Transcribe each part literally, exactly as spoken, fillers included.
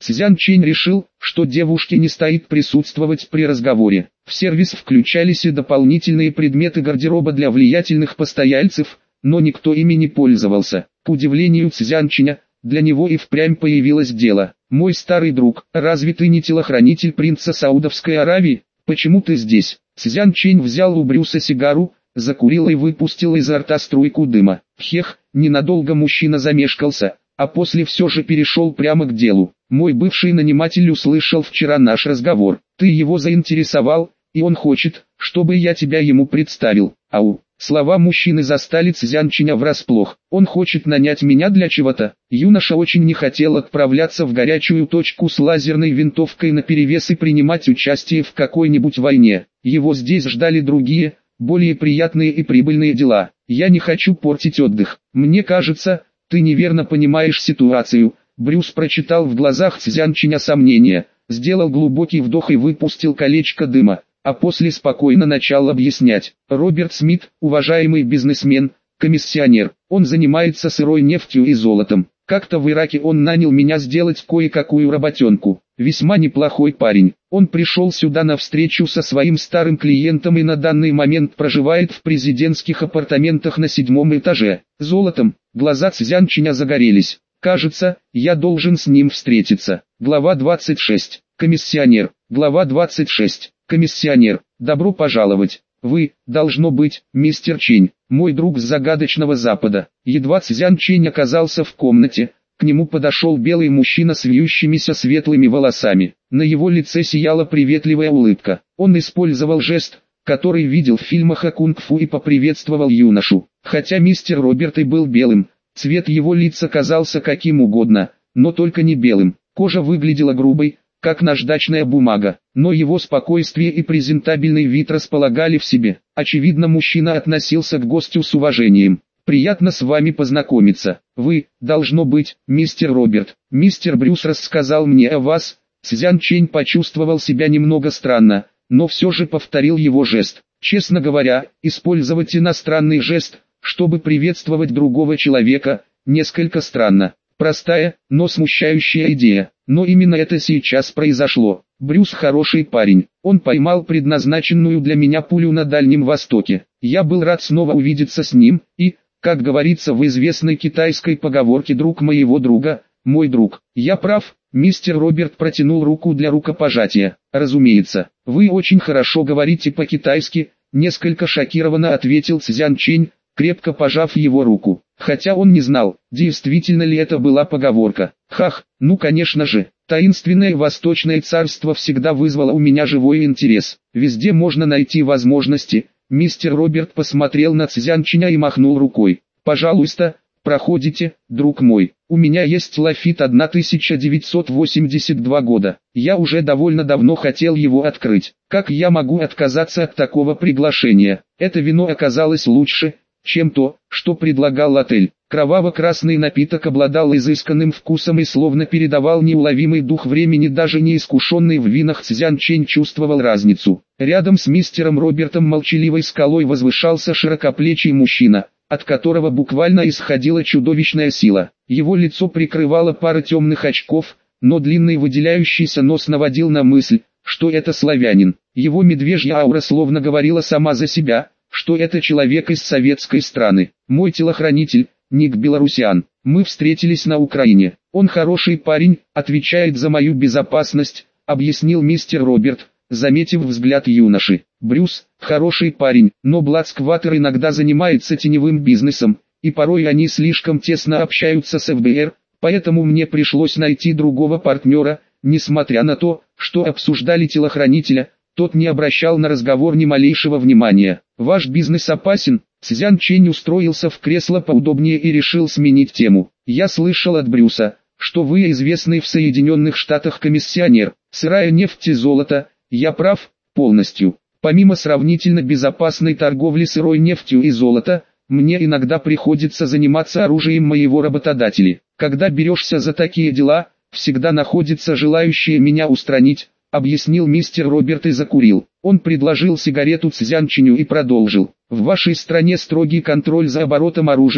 Цзян Чэнь решил, что девушке не стоит присутствовать при разговоре. В сервис включались и дополнительные предметы гардероба для влиятельных постояльцев, но никто ими не пользовался. К удивлению Цзян Чэня, для него и впрямь появилось дело. «Мой старый друг, разве ты не телохранитель принца Саудовской Аравии? Почему ты здесь?» Цзян Чэнь взял у Брюса сигару, закурил и выпустил изо рта струйку дыма. Хех, ненадолго мужчина замешкался, а после все же перешел прямо к делу. «Мой бывший наниматель услышал вчера наш разговор. Ты его заинтересовал, и он хочет, чтобы я тебя ему представил». Ау. Слова мужчины застали Цзян Чэня врасплох. «Он хочет нанять меня для чего-то?» Юноша очень не хотел отправляться в горячую точку с лазерной винтовкой наперевес и принимать участие в какой-нибудь войне. Его здесь ждали другие, более приятные и прибыльные дела. «Я не хочу портить отдых. Мне кажется, ты неверно понимаешь ситуацию». Брюс прочитал в глазах Цзян Чэня сомнения, сделал глубокий вдох и выпустил колечко дыма, а после спокойно начал объяснять. «Роберт Смит, уважаемый бизнесмен, комиссионер, он занимается сырой нефтью и золотом. Как-то в Ираке он нанял меня сделать кое-какую работенку. Весьма неплохой парень. Он пришел сюда на встречу со своим старым клиентом и на данный момент проживает в президентских апартаментах на седьмом этаже. Золотом». Глаза Цзян Чэня загорелись. «Кажется, я должен с ним встретиться». Глава двадцать шесть. Комиссионер. Глава двадцать шесть. Комиссионер. «Добро пожаловать. Вы, должно быть, мистер Чэнь, мой друг с загадочного запада». Едва Цзян Чэнь оказался в комнате, к нему подошел белый мужчина с вьющимися светлыми волосами. На его лице сияла приветливая улыбка. Он использовал жест, который видел в фильмах о кунг-фу, и поприветствовал юношу. Хотя мистер Роберт и был белым, цвет его лица казался каким угодно, но только не белым. Кожа выглядела грубой, как наждачная бумага, но его спокойствие и презентабельный вид располагали в себе. Очевидно, мужчина относился к гостю с уважением. «Приятно с вами познакомиться. Вы, должно быть, мистер Роберт. Мистер Брюс рассказал мне о вас». Цзян Чэнь почувствовал себя немного странно, но все же повторил его жест. Честно говоря, использовать иностранный жест, чтобы приветствовать другого человека, несколько странно. Простая, но смущающая идея. Но именно это сейчас произошло. Брюс хороший парень. Он поймал предназначенную для меня пулю на Дальнем Востоке. Я был рад снова увидеться с ним, и, как говорится в известной китайской поговорке, друг моего друга, мой друг. Я прав? Мистер Роберт протянул руку для рукопожатия. Разумеется, вы очень хорошо говорите по-китайски, несколько шокированно ответил Цзян Чэнь, крепко пожав его руку. Хотя он не знал, действительно ли это была поговорка. Хах, ну конечно же, таинственное Восточное царство всегда вызвало у меня живой интерес. Везде можно найти возможности. Мистер Роберт посмотрел на Цзян Чэня и махнул рукой. «Пожалуйста, проходите, друг мой. У меня есть Лафит тысяча девятьсот восемьдесят два года. Я уже довольно давно хотел его открыть. Как я могу отказаться от такого приглашения? Это вино оказалось лучше, чем то, что предлагал отель. Кроваво-красный напиток обладал изысканным вкусом и словно передавал неуловимый дух времени. Даже неискушенный в винах Цзян Чэнь чувствовал разницу. Рядом с мистером Робертом молчаливой скалой возвышался широкоплечий мужчина, от которого буквально исходила чудовищная сила. Его лицо прикрывала пара темных очков, но длинный выделяющийся нос наводил на мысль, что это славянин. Его медвежья аура словно говорила сама за себя, что это человек из советской страны. «Мой телохранитель, Ник Белорусиан. Мы встретились на Украине. Он хороший парень, отвечает за мою безопасность», объяснил мистер Роберт, заметив взгляд юноши. «Брюс, хороший парень, но Бладскватер иногда занимается теневым бизнесом, и порой они слишком тесно общаются с эф бэ эр, поэтому мне пришлось найти другого партнера». Несмотря на то, что обсуждали телохранителя, тот не обращал на разговор ни малейшего внимания. «Ваш бизнес опасен?» Цзян Чэнь устроился в кресло поудобнее и решил сменить тему. «Я слышал от Брюса, что вы известный в Соединенных Штатах комиссионер. Сырая нефть и золото, я прав?» «Полностью. Помимо сравнительно безопасной торговли сырой нефтью и золото, мне иногда приходится заниматься оружием моего работодателя. Когда берешься за такие дела, всегда находится желающие меня устранить», объяснил мистер Роберт и закурил. Он предложил сигарету Цзян Чэню и продолжил. «В вашей стране строгий контроль за оборотом оружия,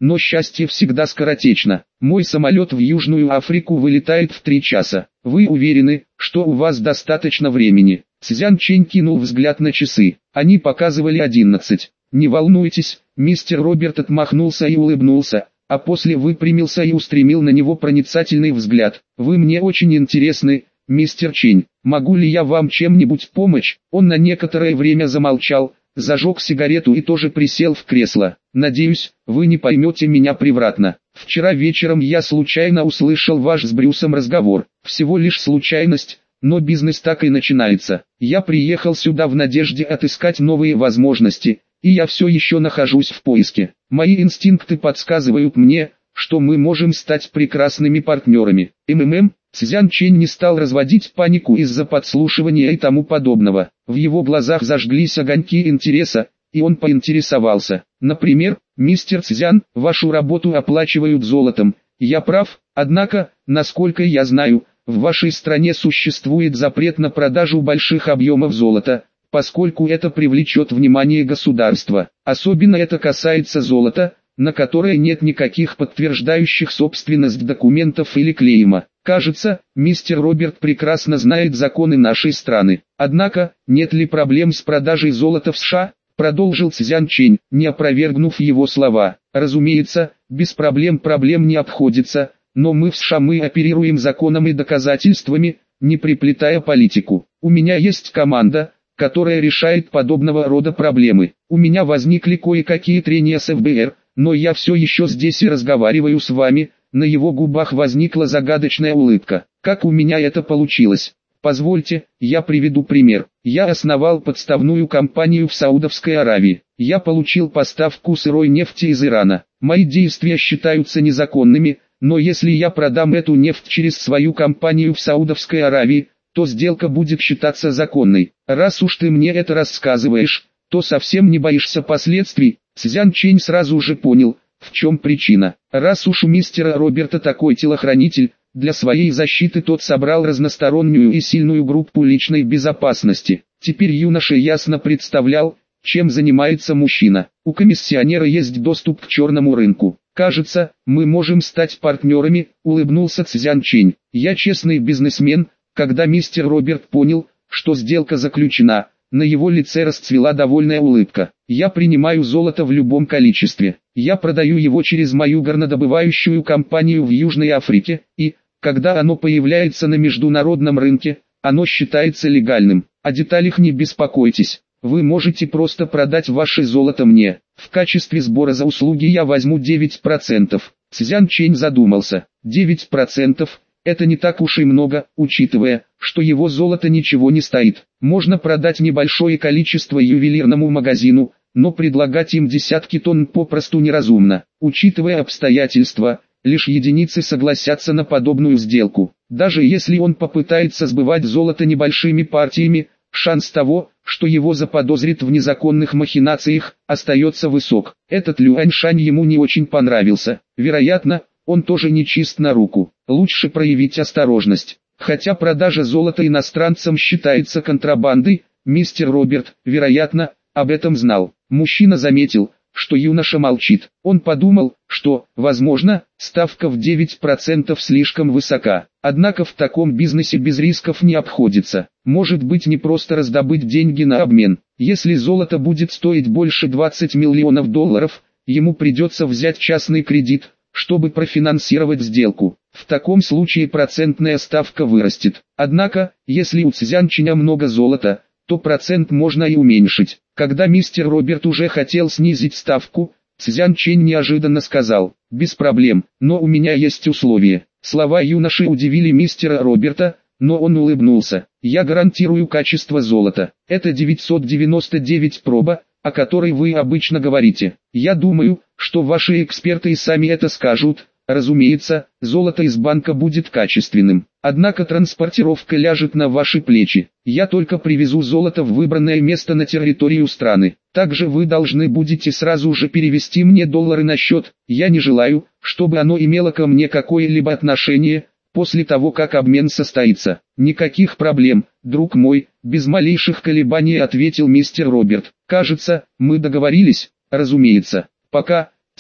но счастье всегда скоротечно. Мой самолет в Южную Африку вылетает в три часа. Вы уверены, что у вас достаточно времени? Цзян Чэнь кинул взгляд на часы. Они показывали одиннадцать. Не волнуйтесь, мистер Роберт отмахнулся и улыбнулся, а после выпрямился и устремил на него проницательный взгляд. Вы мне очень интересны, мистер Чэнь. Могу ли я вам чем-нибудь помочь? Он на некоторое время замолчал, зажег сигарету и тоже присел в кресло. Надеюсь, вы не поймете меня превратно. Вчера вечером я случайно услышал ваш с Брюсом разговор. Всего лишь случайность, но бизнес так и начинается. Я приехал сюда в надежде отыскать новые возможности, и я все еще нахожусь в поиске. Мои инстинкты подсказывают мне, что мы можем стать прекрасными партнерами. МММ, Цзян Чэнь не стал разводить панику из-за подслушивания и тому подобного. В его глазах зажглись огоньки интереса, и он поинтересовался. Например, мистер Цзян, вашу работу оплачивают золотом. Я прав, однако, насколько я знаю, в вашей стране существует запрет на продажу больших объемов золота, поскольку это привлечет внимание государства. Особенно это касается золота, на которое нет никаких подтверждающих собственность документов или клейма. Кажется, мистер Роберт прекрасно знает законы нашей страны. Однако, нет ли проблем с продажей золота в США? Продолжил Цзян Чэнь, не опровергнув его слова. Разумеется, без проблем проблем не обходится, но мы в США мы оперируем законом и доказательствами, не приплетая политику. У меня есть команда, которая решает подобного рода проблемы. У меня возникли кое-какие трения с эф бэ эр, но я все еще здесь и разговариваю с вами. На его губах возникла загадочная улыбка. Как у меня это получилось? Позвольте, я приведу пример. Я основал подставную компанию в Саудовской Аравии. Я получил поставку сырой нефти из Ирана. Мои действия считаются незаконными, но если я продам эту нефть через свою компанию в Саудовской Аравии, то сделка будет считаться законной. Раз уж ты мне это рассказываешь, то совсем не боишься последствий. Цзян Чэнь сразу же понял, в чем причина. Раз уж у мистера Роберта такой телохранитель, для своей защиты тот собрал разностороннюю и сильную группу личной безопасности. Теперь юноша ясно представлял, чем занимается мужчина. У комиссионера есть доступ к черному рынку. Кажется, мы можем стать партнерами, улыбнулся Цзян Чэнь. Я честный бизнесмен. Когда мистер Роберт понял, что сделка заключена, на его лице расцвела довольная улыбка. Я принимаю золото в любом количестве. Я продаю его через мою горнодобывающую компанию в Южной Африке, и, когда оно появляется на международном рынке, оно считается легальным. О деталях не беспокойтесь. Вы можете просто продать ваше золото мне. В качестве сбора за услуги я возьму девять процентов. Цзян Чэнь задумался. девять процентов? Это не так уж и много, учитывая, что его золото ничего не стоит. Можно продать небольшое количество ювелирному магазину, но предлагать им десятки тонн попросту неразумно. Учитывая обстоятельства, лишь единицы согласятся на подобную сделку. Даже если он попытается сбывать золото небольшими партиями, шанс того, что его заподозрят в незаконных махинациях, остается высок. Этот Люаньшань ему не очень понравился. Вероятно, он тоже не чист на руку. Лучше проявить осторожность. Хотя продажа золота иностранцам считается контрабандой, мистер Роберт, вероятно, об этом знал. Мужчина заметил, что юноша молчит. Он подумал, что, возможно, ставка в девять процентов слишком высока. Однако в таком бизнесе без рисков не обходится. Может быть, не просто раздобыть деньги на обмен. Если золото будет стоить больше двадцати миллионов долларов, ему придется взять частный кредит, чтобы профинансировать сделку. В таком случае процентная ставка вырастет. Однако, если у Цзян Чэня много золота, то процент можно и уменьшить. Когда мистер Роберт уже хотел снизить ставку, Цзян Чэнь неожиданно сказал: «Без проблем, но у меня есть условия». Слова юноши удивили мистера Роберта, но он улыбнулся. «Я гарантирую качество золота. Это девятьсот девяносто девять проба, о которой вы обычно говорите. Я думаю, что ваши эксперты и сами это скажут. Разумеется, золото из банка будет качественным. Однако транспортировка ляжет на ваши плечи. Я только привезу золото в выбранное место на территорию страны. Также вы должны будете сразу же перевести мне доллары на счет. Я не желаю, чтобы оно имело ко мне какое-либо отношение после того, как обмен состоится». «Никаких проблем, друг мой», без малейших колебаний ответил мистер Роберт. «Кажется, мы договорились». «Разумеется. Пока».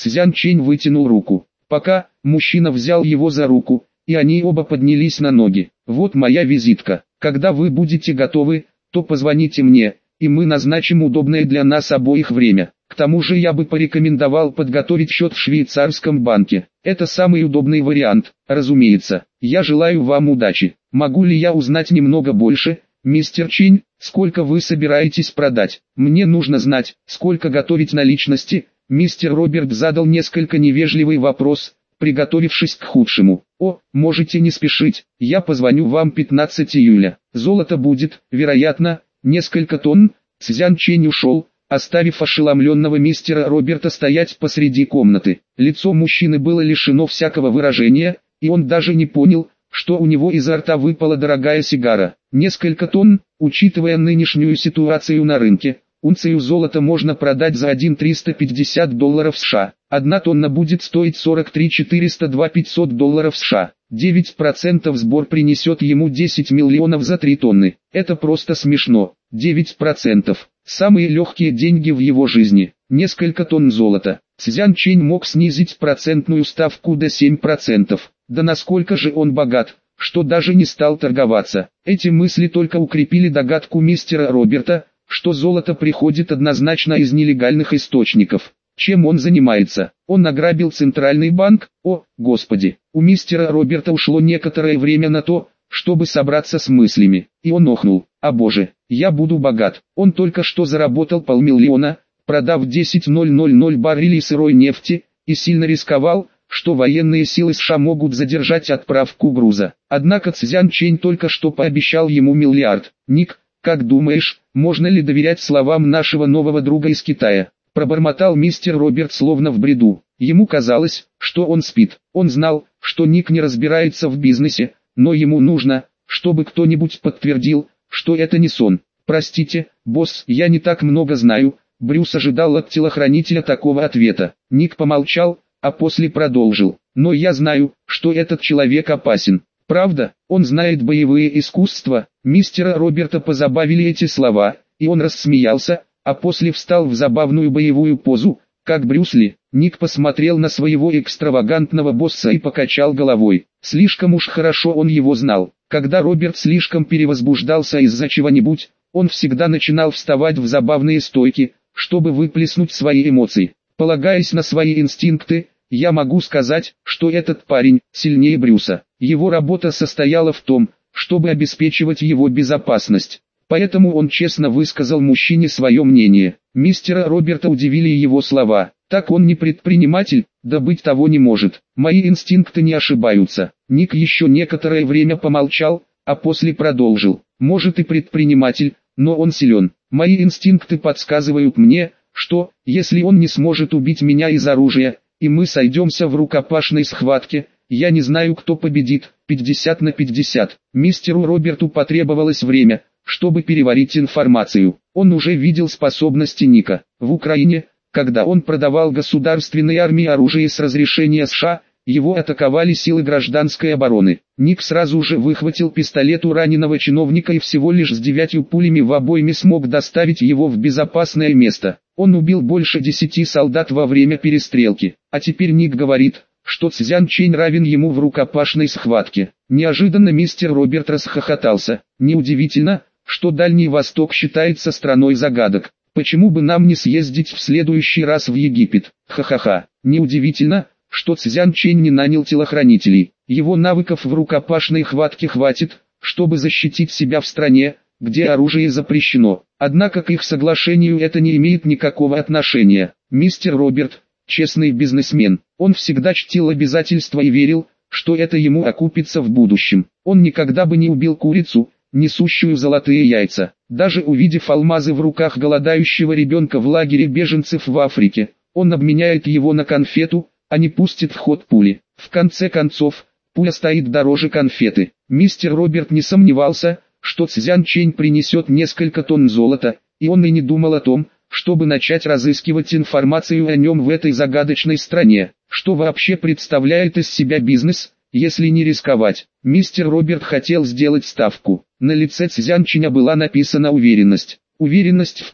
Цзян Чэнь вытянул руку. Пока, мужчина взял его за руку, и они оба поднялись на ноги. Вот моя визитка. Когда вы будете готовы, то позвоните мне, и мы назначим удобное для нас обоих время. К тому же я бы порекомендовал подготовить счет в швейцарском банке. Это самый удобный вариант, разумеется. Я желаю вам удачи. Могу ли я узнать немного больше, мистер Чэнь, сколько вы собираетесь продать? Мне нужно знать, сколько готовить наличности. Мистер Роберт задал несколько невежливый вопрос, приготовившись к худшему. О, можете не спешить, я позвоню вам пятнадцатого июля. Золото будет, вероятно, несколько тонн. Цзян Чэнь ушел, оставив ошеломленного мистера Роберта стоять посреди комнаты. Лицо мужчины было лишено всякого выражения, и он даже не понял, что у него изо рта выпала дорогая сигара. Несколько тонн, учитывая нынешнюю ситуацию на рынке, унцию золота можно продать за один миллион триста пятьдесят долларов США. Одна тонна будет стоить сорок три тысячи четыреста два тысячи пятьсот долларов США. девять процентов сбор принесет ему десять миллионов за три тонны. Это просто смешно. девять процентов. Самые легкие деньги в его жизни. Несколько тонн золота. Цзян Чэнь мог снизить процентную ставку до семь процентов. Да насколько же он богат, что даже не стал торговаться. Эти мысли только укрепили догадку мистера Роберта, что золото приходит однозначно из нелегальных источников. Чем он занимается? Он ограбил Центральный банк? О, Господи! У мистера Роберта ушло некоторое время на то, чтобы собраться с мыслями, и он охнул. А боже, я буду богат. Он только что заработал полмиллиона, продав десять тысяч баррелей сырой нефти, и сильно рисковал, что военные силы США могут задержать отправку груза. Однако Цзян Чэнь только что пообещал ему миллиард. Ник, как думаешь, можно ли доверять словам нашего нового друга из Китая? Пробормотал мистер Роберт словно в бреду. Ему казалось, что он спит. Он знал, что Ник не разбирается в бизнесе, но ему нужно, чтобы кто-нибудь подтвердил, что это не сон. «Простите, босс, я не так много знаю», Брюс ожидал от телохранителя такого ответа. Ник помолчал, а после продолжил. «Но я знаю, что этот человек опасен. Правда, он знает боевые искусства». Мистера Роберта позабавили эти слова, и он рассмеялся, а после встал в забавную боевую позу, как Брюс Ли. Ник посмотрел на своего экстравагантного босса и покачал головой. Слишком уж хорошо он его знал. Когда Роберт слишком перевозбуждался из-за чего-нибудь, он всегда начинал вставать в забавные стойки, чтобы выплеснуть свои эмоции. Полагаясь на свои инстинкты, я могу сказать, что этот парень сильнее Брюса. Его работа состояла в том, чтобы обеспечивать его безопасность. Поэтому он честно высказал мужчине свое мнение. Мистера Роберта удивили его слова. Так он не предприниматель, да быть того не может. Мои инстинкты не ошибаются. Ник еще некоторое время помолчал, а после продолжил. Может и предприниматель, но он силен. Мои инстинкты подсказывают мне, что, если он не сможет убить меня из оружия, и мы сойдемся в рукопашной схватке, я не знаю, кто победит. пятьдесят на пятьдесят. Мистеру Роберту потребовалось время, чтобы переварить информацию. Он уже видел способности Ника. В Украине, когда он продавал государственной армии оружие с разрешения США, его атаковали силы гражданской обороны. Ник сразу же выхватил пистолет у раненого чиновника и всего лишь с девятью пулями в обойме смог доставить его в безопасное место. Он убил больше десяти солдат во время перестрелки. А теперь Ник говорит, что Цзян Чэнь равен ему в рукопашной схватке. Неожиданно мистер Роберт расхохотался. Неудивительно, что Дальний Восток считается страной загадок. Почему бы нам не съездить в следующий раз в Египет? Ха-ха-ха. Неудивительно, что Цзян Чэнь не нанял телохранителей. Его навыков в рукопашной хватке хватит, чтобы защитить себя в стране, где оружие запрещено. Однако к их соглашению это не имеет никакого отношения. Мистер Роберт, честный бизнесмен, он всегда чтил обязательства и верил, что это ему окупится в будущем. Он никогда бы не убил курицу, несущую золотые яйца. Даже увидев алмазы в руках голодающего ребенка в лагере беженцев в Африке, он обменяет его на конфету, а не пустит в ход пули. В конце концов, пуля стоит дороже конфеты. Мистер Роберт не сомневался, что Цзян Чэнь принесет несколько тонн золота, и он и не думал о том, чтобы начать разыскивать информацию о нем в этой загадочной стране. Что вообще представляет из себя бизнес, если не рисковать? Мистер Роберт хотел сделать ставку. На лице Цзян Чэня была написана уверенность. Уверенность в том,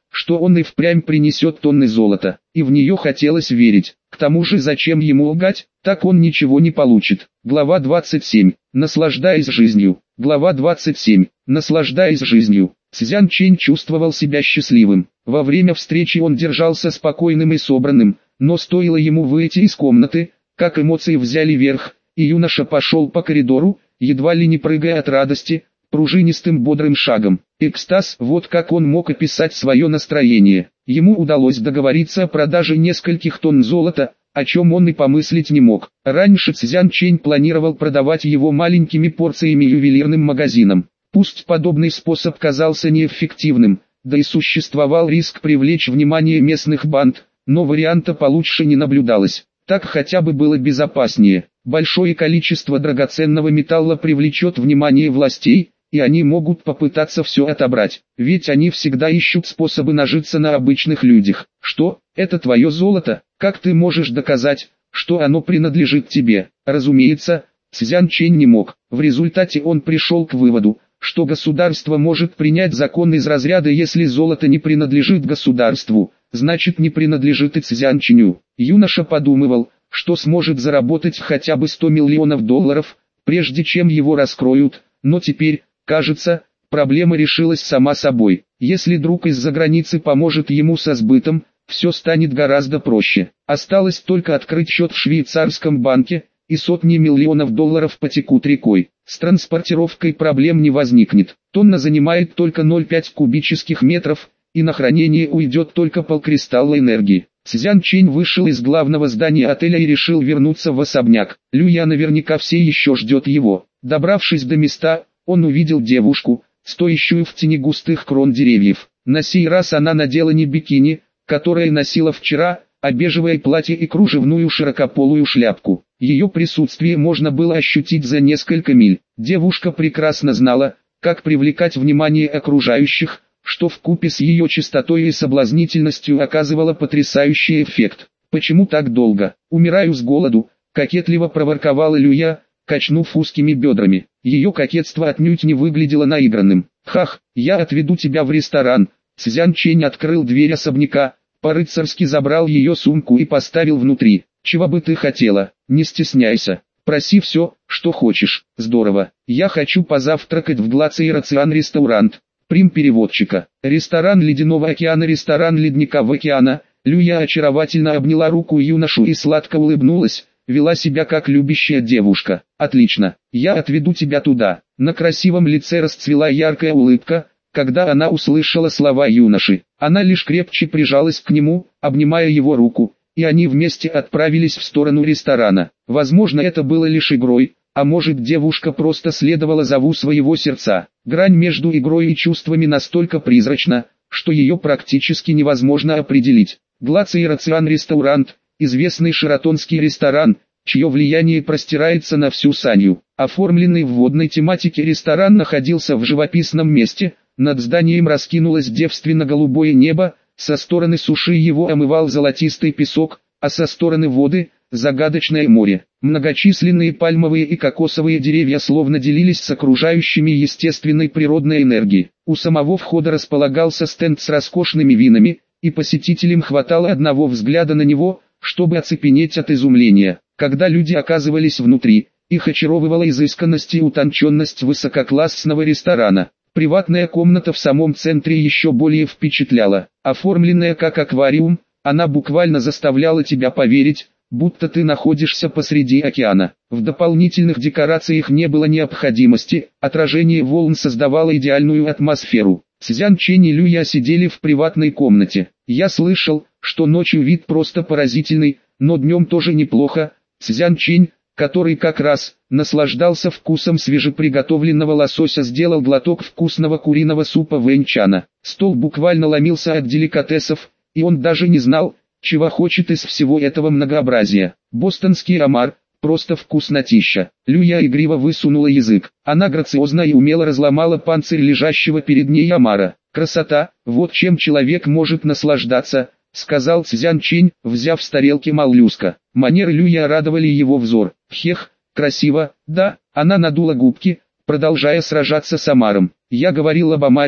что он и впрямь принесет тонны золота, и в нее хотелось верить. К тому же зачем ему лгать, так он ничего не получит. Глава двадцать семь. Наслаждаясь жизнью. Глава двадцать семь. Наслаждаясь жизнью. Цзян Чэнь чувствовал себя счастливым. Во время встречи он держался спокойным и собранным, но стоило ему выйти из комнаты, как эмоции взяли верх, и юноша пошел по коридору, едва ли не прыгая от радости, пружинистым бодрым шагом. Экстаз, вот как он мог описать свое настроение. Ему удалось договориться о продаже нескольких тонн золота, о чем он и помыслить не мог. Раньше Цзян Чэнь планировал продавать его маленькими порциями ювелирным магазинам. Пусть подобный способ казался неэффективным, да и существовал риск привлечь внимание местных банд, но варианта получше не наблюдалось. Так хотя бы было безопаснее. Большое количество драгоценного металла привлечет внимание властей, и они могут попытаться все отобрать, ведь они всегда ищут способы нажиться на обычных людях. Что, это твое золото? Как ты можешь доказать, что оно принадлежит тебе? Разумеется, Цзян Чэнь не мог. В результате он пришел к выводу, что государство может принять закон из разряда «если золото не принадлежит государству, значит не принадлежит и Цзян Чэню». Юноша подумывал, что сможет заработать хотя бы сто миллионов долларов, прежде чем его раскроют, но теперь, кажется, проблема решилась сама собой. Если друг из-за границы поможет ему со сбытом, все станет гораздо проще. Осталось только открыть счет в швейцарском банке, и сотни миллионов долларов потекут рекой. С транспортировкой проблем не возникнет. Тонна занимает только ноль целых пять десятых кубических метров, и на хранение уйдет только полкристалла энергии. Цзян Чэнь вышел из главного здания отеля и решил вернуться в особняк. Люя наверняка все еще ждет его. Добравшись до места, он увидел девушку, стоящую в тени густых крон деревьев. На сей раз она надела не бикини, которое носила вчера, а бежевое платье и кружевную широкополую шляпку. Ее присутствие можно было ощутить за несколько миль. Девушка прекрасно знала, как привлекать внимание окружающих, что вкупе с ее чистотой и соблазнительностью оказывало потрясающий эффект. «Почему так долго? Умираю с голоду», — кокетливо проворковала Люя, качнув узкими бедрами. Ее кокетство отнюдь не выглядело наигранным. «Хах, я отведу тебя в ресторан». Цзян Чэнь открыл дверь особняка, по-рыцарски забрал ее сумку и поставил внутри. «Чего бы ты хотела? Не стесняйся. Проси все, что хочешь». «Здорово. Я хочу позавтракать в Глаций Рациан Ресторант». Прим переводчика. Ресторан Ледяного океана, ресторан Ледникового океана. Люя очаровательно обняла руку юношу и сладко улыбнулась, вела себя как любящая девушка. «Отлично. Я отведу тебя туда». На красивом лице расцвела яркая улыбка, когда она услышала слова юноши. Она лишь крепче прижалась к нему, обнимая его руку, и они вместе отправились в сторону ресторана. Возможно, это было лишь игрой, а может, девушка просто следовала зову своего сердца. Грань между игрой и чувствами настолько призрачна, что ее практически невозможно определить. Глаций Рациан Ресторант, известный шератонский ресторан, чье влияние простирается на всю Санью. Оформленный в водной тематике ресторан находился в живописном месте, над зданием раскинулось девственно-голубое небо, со стороны суши его омывал золотистый песок, а со стороны воды – загадочное море. Многочисленные пальмовые и кокосовые деревья словно делились с окружающими естественной природной энергией. У самого входа располагался стенд с роскошными винами, и посетителям хватало одного взгляда на него, чтобы оцепенеть от изумления. Когда люди оказывались внутри, их очаровывала изысканность и утонченность высококлассного ресторана. Приватная комната в самом центре еще более впечатляла. Оформленная как аквариум, она буквально заставляла тебя поверить, будто ты находишься посреди океана. В дополнительных декорациях не было необходимости, отражение волн создавало идеальную атмосферу. Цзян Чэнь и Люя сидели в приватной комнате. «Я слышал, что ночью вид просто поразительный, но днем тоже неплохо». Цзян Чэнь, который как раз наслаждался вкусом свежеприготовленного лосося, сделал глоток вкусного куриного супа вэньчана. Стол буквально ломился от деликатесов, и он даже не знал, чего хочет из всего этого многообразия. Бостонский омар, просто вкуснотища. Люя игриво высунула язык. Она грациозно и умело разломала панцирь лежащего перед ней омара. «Красота, вот чем человек может наслаждаться», — сказал Цзян Чэнь, взяв с тарелки моллюска. Манеры Люя радовали его взор. «Хех, красиво, да?» Она надула губки, продолжая сражаться с омаром. «Я говорил об омаре,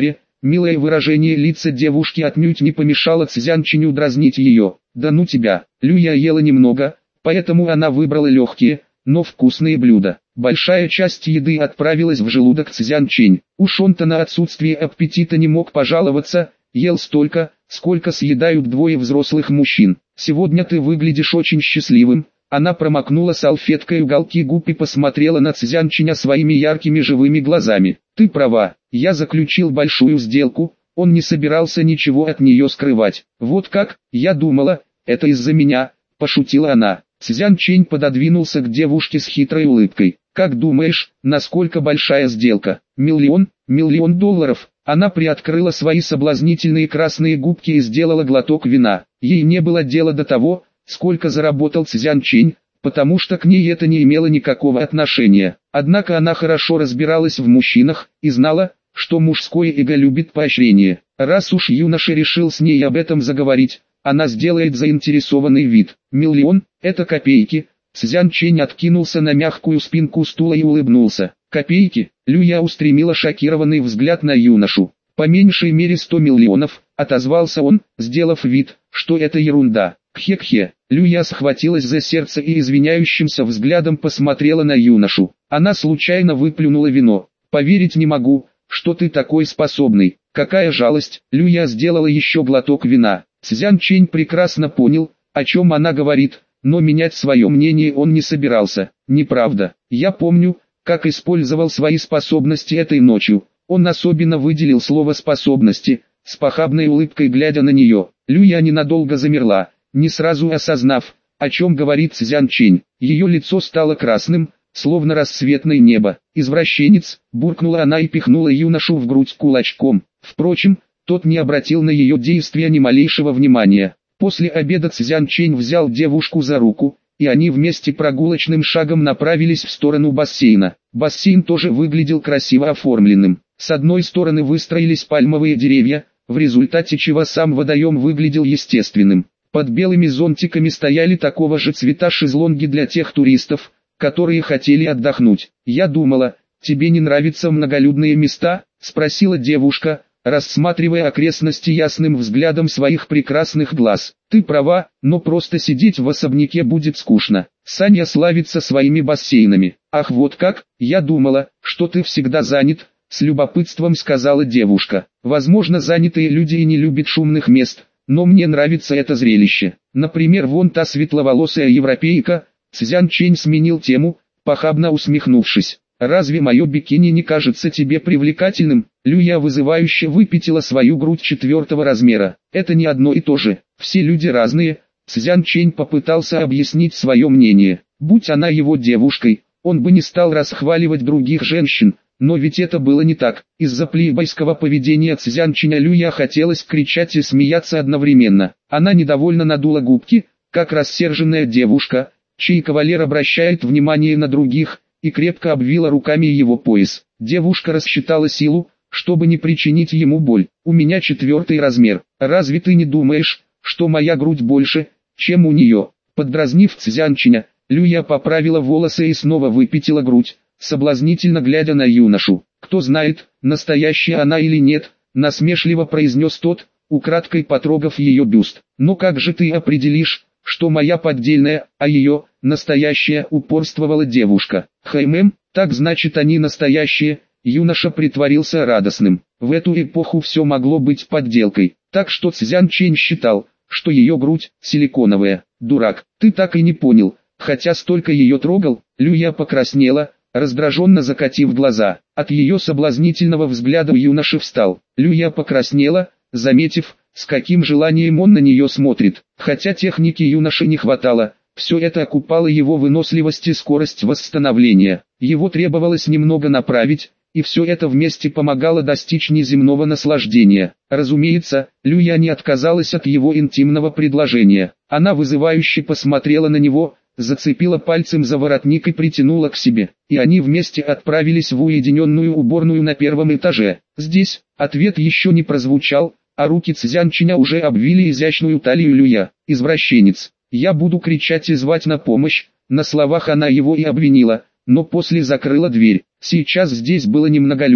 Милое выражение лица девушки отнюдь не помешало Цзянчиню дразнить ее. «Да ну тебя!» Люя ела немного, поэтому она выбрала легкие, но вкусные блюда. Большая часть еды отправилась в желудок Цзянчинь. Уж он-то на отсутствие аппетита не мог пожаловаться, ел столько, сколько съедают двое взрослых мужчин. «Сегодня ты выглядишь очень счастливым». Она промокнула салфеткой уголки губ и посмотрела на Цзянчиня своими яркими живыми глазами. «Ты права, я заключил большую сделку». Он не собирался ничего от нее скрывать. «Вот как, я думала, это из-за меня», – пошутила она. Цзянчинь пододвинулся к девушке с хитрой улыбкой. «Как думаешь, насколько большая сделка? Миллион? Миллион долларов?» Она приоткрыла свои соблазнительные красные губки и сделала глоток вина. Ей не было дела до того, сколько заработал Цзянчинь, потому что к ней это не имело никакого отношения. Однако она хорошо разбиралась в мужчинах и знала, что мужское эго любит поощрение. Раз уж юноша решил с ней об этом заговорить, она сделает заинтересованный вид. «Миллион – это копейки». Цзянчинь откинулся на мягкую спинку стула и улыбнулся. «Копейки?» Люя устремила шокированный взгляд на юношу. «По меньшей мере сто миллионов», – отозвался он, сделав вид, что это ерунда. «Кхе-кхе». Люя схватилась за сердце и извиняющимся взглядом посмотрела на юношу. Она случайно выплюнула вино. «Поверить не могу, что ты такой способный. Какая жалость!» Люя сделала еще глоток вина. Цзянчинь прекрасно понял, о чем она говорит, но менять свое мнение он не собирался. «Неправда. Я помню, как использовал свои способности этой ночью». Он особенно выделил слово «способности», с похабной улыбкой глядя на нее. Люя ненадолго замерла, не сразу осознав, о чем говорит Цзянчинь. Ее лицо стало красным, словно рассветное небо. «Извращенец», буркнула она и пихнула юношу в грудь кулачком. Впрочем, тот не обратил на ее действия ни малейшего внимания. После обеда Цзянчинь взял девушку за руку, и они вместе прогулочным шагом направились в сторону бассейна. Бассейн тоже выглядел красиво оформленным. С одной стороны выстроились пальмовые деревья, в результате чего сам водоем выглядел естественным. Под белыми зонтиками стояли такого же цвета шезлонги для тех туристов, которые хотели отдохнуть. «Я думала, тебе не нравятся многолюдные места?» – спросила девушка, рассматривая окрестности ясным взглядом своих прекрасных глаз. «Ты права, но просто сидеть в особняке будет скучно. Саня славится своими бассейнами». «Ах, вот как, я думала, что ты всегда занят», – с любопытством сказала девушка. «Возможно, занятые люди и не любят шумных мест, но мне нравится это зрелище. Например, вон та светловолосая европейка». Цзянчинь сменил тему, похабно усмехнувшись. «Разве мое бикини не кажется тебе привлекательным?» Люя вызывающе выпятила свою грудь четвертого размера. «Это не одно и то же. Все люди разные». Цзянчинь попытался объяснить свое мнение. Будь она его девушкой, он бы не стал расхваливать других женщин. Но ведь это было не так. Из-за плейбойского поведения Цзянчиня Люя хотелось кричать и смеяться одновременно. Она недовольно надула губки, как рассерженная девушка, чей кавалер обращает внимание на других, и крепко обвила руками его пояс. Девушка рассчитала силу, чтобы не причинить ему боль. «У меня четвертый размер. Разве ты не думаешь, что моя грудь больше, чем у нее?» Поддразнив Цзянчиня, Люя поправила волосы и снова выпятила грудь, соблазнительно глядя на юношу. «Кто знает, настоящая она или нет», насмешливо произнес тот, украдкой потрогав ее бюст. «Но как же ты определишь, что моя поддельная, а ее, настоящая?» упорствовала девушка. «Хаймэм, так значит они настоящие». Юноша притворился радостным. В эту эпоху все могло быть подделкой, так что Цзянчинь считал, что ее грудь силиконовая. «Дурак, ты так и не понял, хотя столько ее трогал». Люя покраснела, раздраженно закатив глаза. От ее соблазнительного взгляда юноша встал. Люя покраснела, заметив, с каким желанием он на нее смотрит. Хотя техники юноши не хватало, все это окупало его выносливость и скорость восстановления. Его требовалось немного направить, и все это вместе помогало достичь неземного наслаждения. Разумеется, Люя не отказалась от его интимного предложения. Она вызывающе посмотрела на него, зацепила пальцем за воротник и притянула к себе, и они вместе отправились в уединенную уборную на первом этаже. Здесь ответ еще не прозвучал, а руки Цзянчиня уже обвили изящную талию Люя. «Извращенец, я буду кричать и звать на помощь». На словах она его и обвинила, но после закрыла дверь. Сейчас здесь было немноголюдно.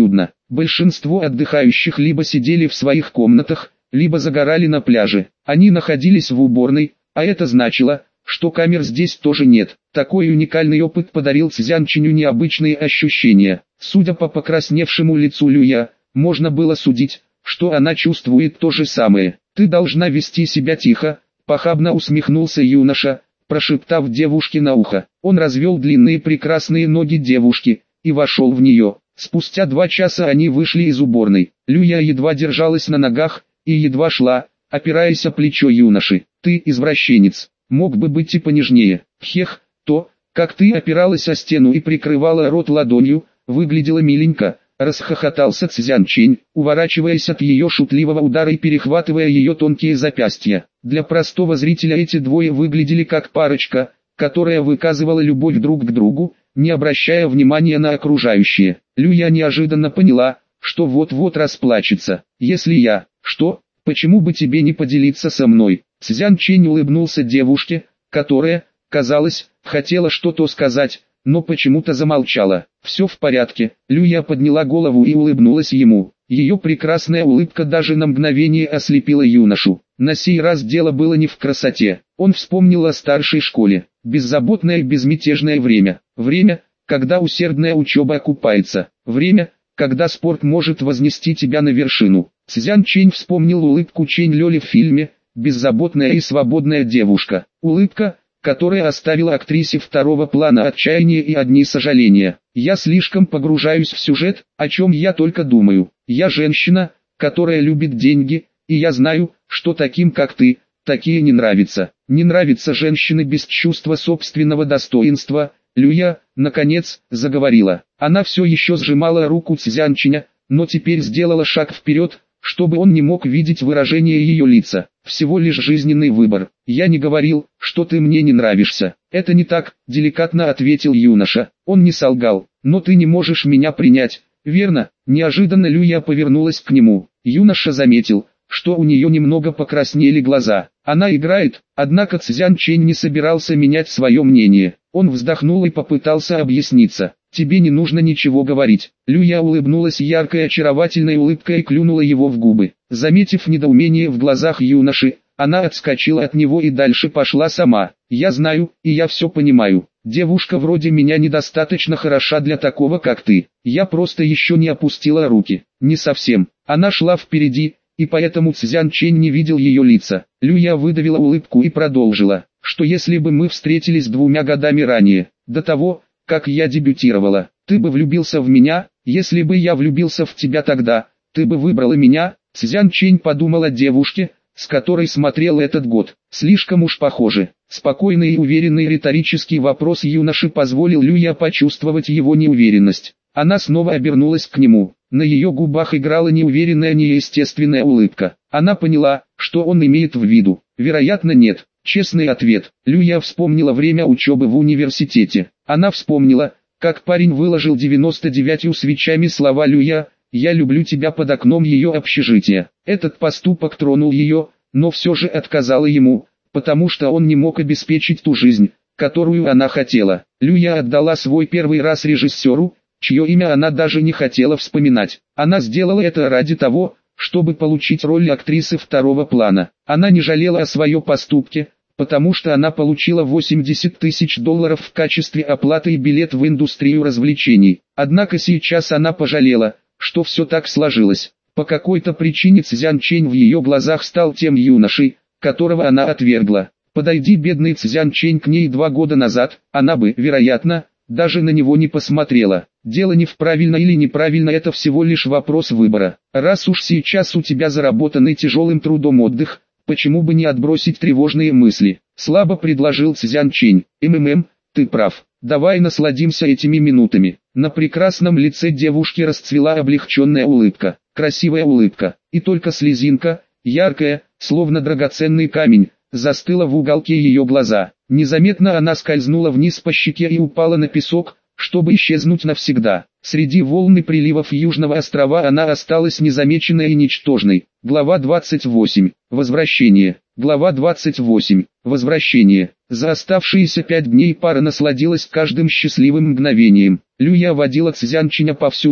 Большинство отдыхающих либо сидели в своих комнатах, либо загорали на пляже. Они находились в уборной, а это значило, что камер здесь тоже нет. Такой уникальный опыт подарил Цзянчиню необычные ощущения. Судя по покрасневшему лицу Люя, можно было судить, что она чувствует то же самое. «Ты должна вести себя тихо», — похабно усмехнулся юноша, прошептав девушке на ухо. Он развел длинные прекрасные ноги девушки и вошел в нее. Спустя два часа они вышли из уборной. Люя едва держалась на ногах и едва шла, опираясь о плечо юноши. «Ты извращенец, мог бы быть и понежнее». «Хех, то, как ты опиралась о стену и прикрывала рот ладонью, выглядело миленько», — расхохотался Цзянчень, уворачиваясь от ее шутливого удара и перехватывая ее тонкие запястья. Для простого зрителя эти двое выглядели как парочка, которая выказывала любовь друг к другу, не обращая внимания на окружающие. Люя неожиданно поняла, что вот-вот расплачется. «Если я, что, почему бы тебе не поделиться со мной?» Цзянчень улыбнулся девушке, которая, казалось, хотела что-то сказать, но почему-то замолчала. «Все в порядке». Люя подняла голову и улыбнулась ему. Ее прекрасная улыбка даже на мгновение ослепила юношу. На сей раз дело было не в красоте. Он вспомнил о старшей школе. Беззаботное и безмятежное время. Время, когда усердная учеба окупается. Время, когда спорт может вознести тебя на вершину. Цзянчень вспомнил улыбку Чэнь Лёли в фильме «Беззаботная и свободная девушка». Улыбка, которая оставила актрисе второго плана отчаяние и одни сожаления. «Я слишком погружаюсь в сюжет, о чем я только думаю. Я женщина, которая любит деньги, и я знаю, что таким как ты, такие не нравятся. Не нравятся женщины без чувства собственного достоинства». Люя, наконец, заговорила. Она все еще сжимала руку Цзянчиня, но теперь сделала шаг вперед, чтобы он не мог видеть выражение ее лица. «Всего лишь жизненный выбор. Я не говорил, что ты мне не нравишься». «Это не так», — деликатно ответил юноша. Он не солгал. «Но ты не можешь меня принять, верно?» Неожиданно Люя повернулась к нему. Юноша заметил, что у нее немного покраснели глаза. Она играет, однако Цзянчень не собирался менять свое мнение. Он вздохнул и попытался объясниться. «Тебе не нужно ничего говорить». Люя улыбнулась яркой очаровательной улыбкой и клюнула его в губы. Заметив недоумение в глазах юноши, она отскочила от него и дальше пошла сама. «Я знаю, и я все понимаю. Девушка вроде меня недостаточно хороша для такого, как ты. Я просто еще не опустила руки». «Не совсем». Она шла впереди, и поэтому Цзянчень не видел ее лица. Люя выдавила улыбку и продолжила. «Что если бы мы встретились двумя годами ранее, до того, как я дебютировала, ты бы влюбился в меня? Если бы я влюбился в тебя тогда, ты бы выбрала меня?» Цзянчень подумал о девушке, с которой смотрел этот год. Слишком уж похоже. Спокойный и уверенный риторический вопрос юноши позволил Люя почувствовать его неуверенность. Она снова обернулась к нему. На ее губах играла неуверенная неестественная улыбка. Она поняла, что он имеет в виду. Вероятно, нет. Честный ответ. Люя вспомнила время учебы в университете. Она вспомнила, как парень выложил девяносто девятью свечами слова «Люя, я люблю тебя» под окном ее общежития. Этот поступок тронул ее, но все же отказала ему, потому что он не мог обеспечить ту жизнь, которую она хотела. Люя отдала свой первый раз режиссеру, чье имя она даже не хотела вспоминать. Она сделала это ради того, чтобы получить роль актрисы второго плана. Она не жалела о своем поступке, потому что она получила восемьдесят тысяч долларов в качестве оплаты и билет в индустрию развлечений. Однако сейчас она пожалела, что все так сложилось. По какой-то причине Цзянчень в ее глазах стал тем юношей, которого она отвергла. Подойди бедный Цзянчень к ней два года назад, она бы, вероятно, даже на него не посмотрела. Дело не в правильно или неправильно, это всего лишь вопрос выбора. Раз уж сейчас у тебя заработанный тяжелым трудом отдых, почему бы не отбросить тревожные мысли? Слабо предложил Цзянчень. МММ, ты прав. Давай насладимся этими минутами. На прекрасном лице девушки расцвела облегченная улыбка. Красивая улыбка. И только слезинка, яркая, словно драгоценный камень, застыла в уголке ее глаза. Незаметно она скользнула вниз по щеке и упала на песок, чтобы исчезнуть навсегда. Среди волн и приливов Южного острова она осталась незамеченной и ничтожной. Глава двадцать восемь. Возвращение. Глава двадцать восемь. Возвращение. За оставшиеся пять дней пара насладилась каждым счастливым мгновением. Люя водила Цзянчиня повсюду,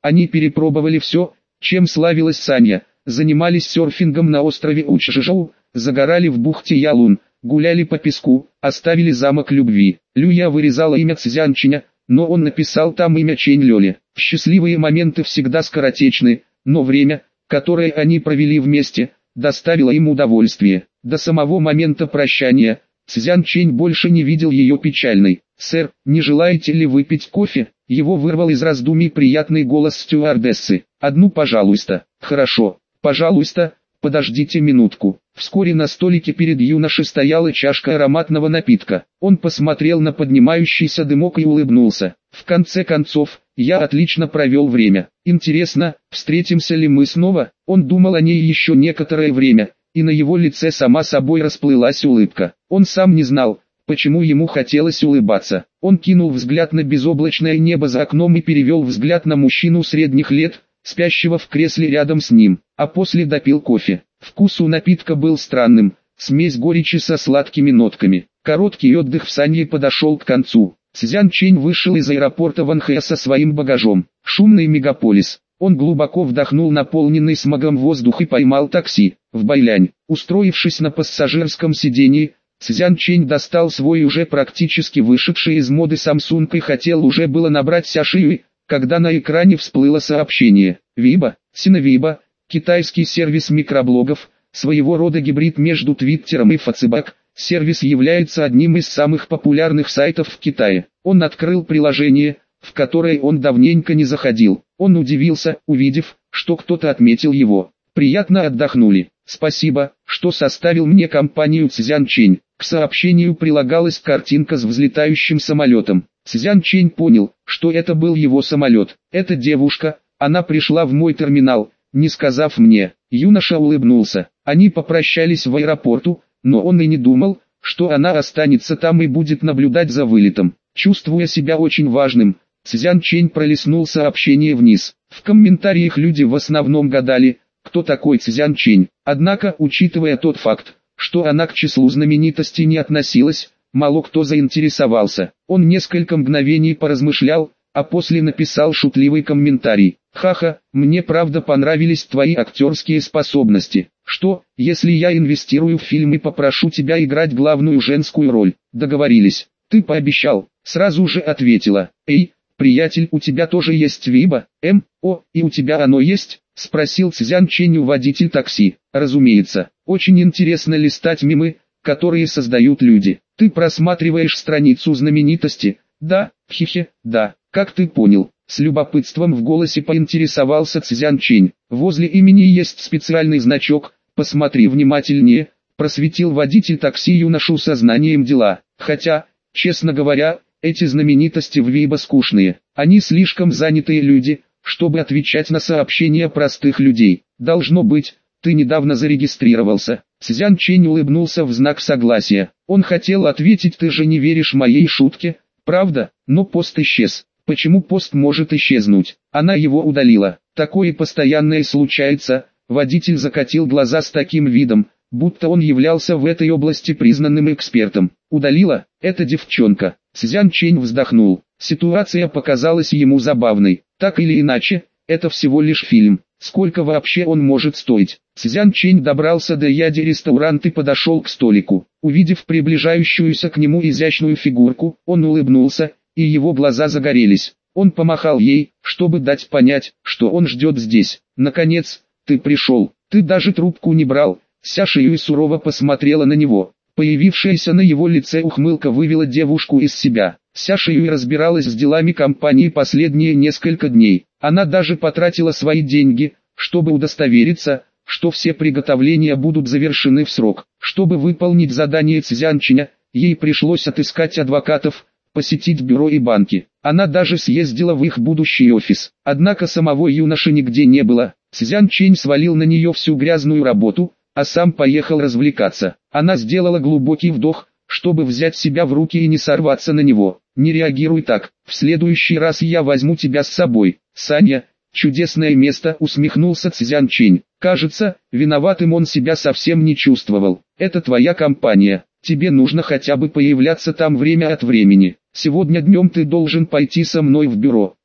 Они перепробовали все, чем славилась Санья, занимались серфингом на острове Учжижоу, загорали в бухте Ялун, гуляли по песку, оставили замок любви. Люя вырезала имя Цзянчиня, но он написал там имя Чэнь Лёли. Счастливые моменты всегда скоротечны, но время, которое они провели вместе, доставило им удовольствие. До самого момента прощания, Цзян Чэнь больше не видел ее печальной. «Сэр, не желаете ли выпить кофе?» Его вырвал из раздумий приятный голос стюардессы. «Одну, пожалуйста». «Хорошо, пожалуйста, подождите минутку». Вскоре на столике перед юношей стояла чашка ароматного напитка. Он посмотрел на поднимающийся дымок и улыбнулся. «В конце концов, я отлично провел время. Интересно, встретимся ли мы снова?» Он думал о ней еще некоторое время, и на его лице сама собой расплылась улыбка. Он сам не знал, почему ему хотелось улыбаться. Он кинул взгляд на безоблачное небо за окном и перевел взгляд на мужчину средних лет, спящего в кресле рядом с ним, а после допил кофе. Вкус у напитка был странным, смесь горечи со сладкими нотками. Короткий отдых в Санье подошел к концу. Цзян Чэнь вышел из аэропорта Ванхэ со своим багажом. Шумный мегаполис. Он глубоко вдохнул наполненный смогом воздух и поймал такси. В Байлянь, устроившись на пассажирском сидении, Цзян Чэнь достал свой уже практически вышедший из моды Samsung и хотел уже было набрать Сяшию, когда на экране всплыло сообщение. Виба, Синовиба, китайский сервис микроблогов, своего рода гибрид между Твиттером и Фацибак. Сервис является одним из самых популярных сайтов в Китае. Он открыл приложение, в которое он давненько не заходил. Он удивился, увидев, что кто-то отметил его. Приятно отдохнули. Спасибо, что составил мне компанию. Цзян Чэнь. К сообщению прилагалась картинка с взлетающим самолетом. Цзян Чэнь понял, что это был его самолет. «Эта девушка, она пришла в мой терминал, не сказав мне». Юноша улыбнулся. Они попрощались в аэропорту, но он и не думал, что она останется там и будет наблюдать за вылетом. Чувствуя себя очень важным, Цзян Чэнь пролистнул сообщение вниз. В комментариях люди в основном гадали, кто такой Цзян Чэнь. Однако, учитывая тот факт, что она к числу знаменитостей не относилась, мало кто заинтересовался. Он несколько мгновений поразмышлял, а после написал шутливый комментарий. «Ха-ха, мне правда понравились твои актерские способности. Что, если я инвестирую в фильм и попрошу тебя играть главную женскую роль?» «Договорились. Ты пообещал». Сразу же ответила. «Эй, приятель, у тебя тоже есть Виба? М, о, и у тебя оно есть?» Спросил Цзян Чэнь у водитель такси. «Разумеется. Очень интересно листать мемы, которые создают люди. Ты просматриваешь страницу знаменитости?» «Да, хихе, да. Как ты понял?» С любопытством в голосе поинтересовался Цзян Чэнь. «Возле имени есть специальный значок, посмотри внимательнее», просветил водитель такси юношу со знанием дела. «Хотя, честно говоря, эти знаменитости в Вейбо скучные. Они слишком занятые люди, чтобы отвечать на сообщения простых людей. Должно быть, ты недавно зарегистрировался». Цзян Чэнь улыбнулся в знак согласия. Он хотел ответить: «Ты же не веришь моей шутке, правда?» Но пост исчез. Почему пост может исчезнуть? Она его удалила. Такое постоянное случается. Водитель закатил глаза с таким видом, будто он являлся в этой области признанным экспертом. Удалила? Эта девчонка. Цзян Чэнь вздохнул. Ситуация показалась ему забавной. Так или иначе, это всего лишь фильм. Сколько вообще он может стоить? Цзян Чэнь добрался до Яди ресторанта и подошел к столику. Увидев приближающуюся к нему изящную фигурку, он улыбнулся, и его глаза загорелись. Он помахал ей, чтобы дать понять, что он ждет здесь. «Наконец, ты пришел. Ты даже трубку не брал». Ся Шиюй сурово посмотрела на него. Появившаяся на его лице ухмылка вывела девушку из себя. Ся Шиюй разбиралась с делами компании последние несколько дней. Она даже потратила свои деньги, чтобы удостовериться, что все приготовления будут завершены в срок. Чтобы выполнить задание Цзян Чэня, ей пришлось отыскать адвокатов, посетить бюро и банки. Она даже съездила в их будущий офис. Однако самого юноши нигде не было. Цзян Чэнь свалил на нее всю грязную работу, а сам поехал развлекаться. Она сделала глубокий вдох, чтобы взять себя в руки и не сорваться на него. «Не реагируй так, в следующий раз я возьму тебя с собой». «Саня, чудесное место», усмехнулся Цзян Чэнь. Кажется, виноватым он себя совсем не чувствовал. «Это твоя компания, тебе нужно хотя бы появляться там время от времени. Сегодня днем ты должен пойти со мной в бюро.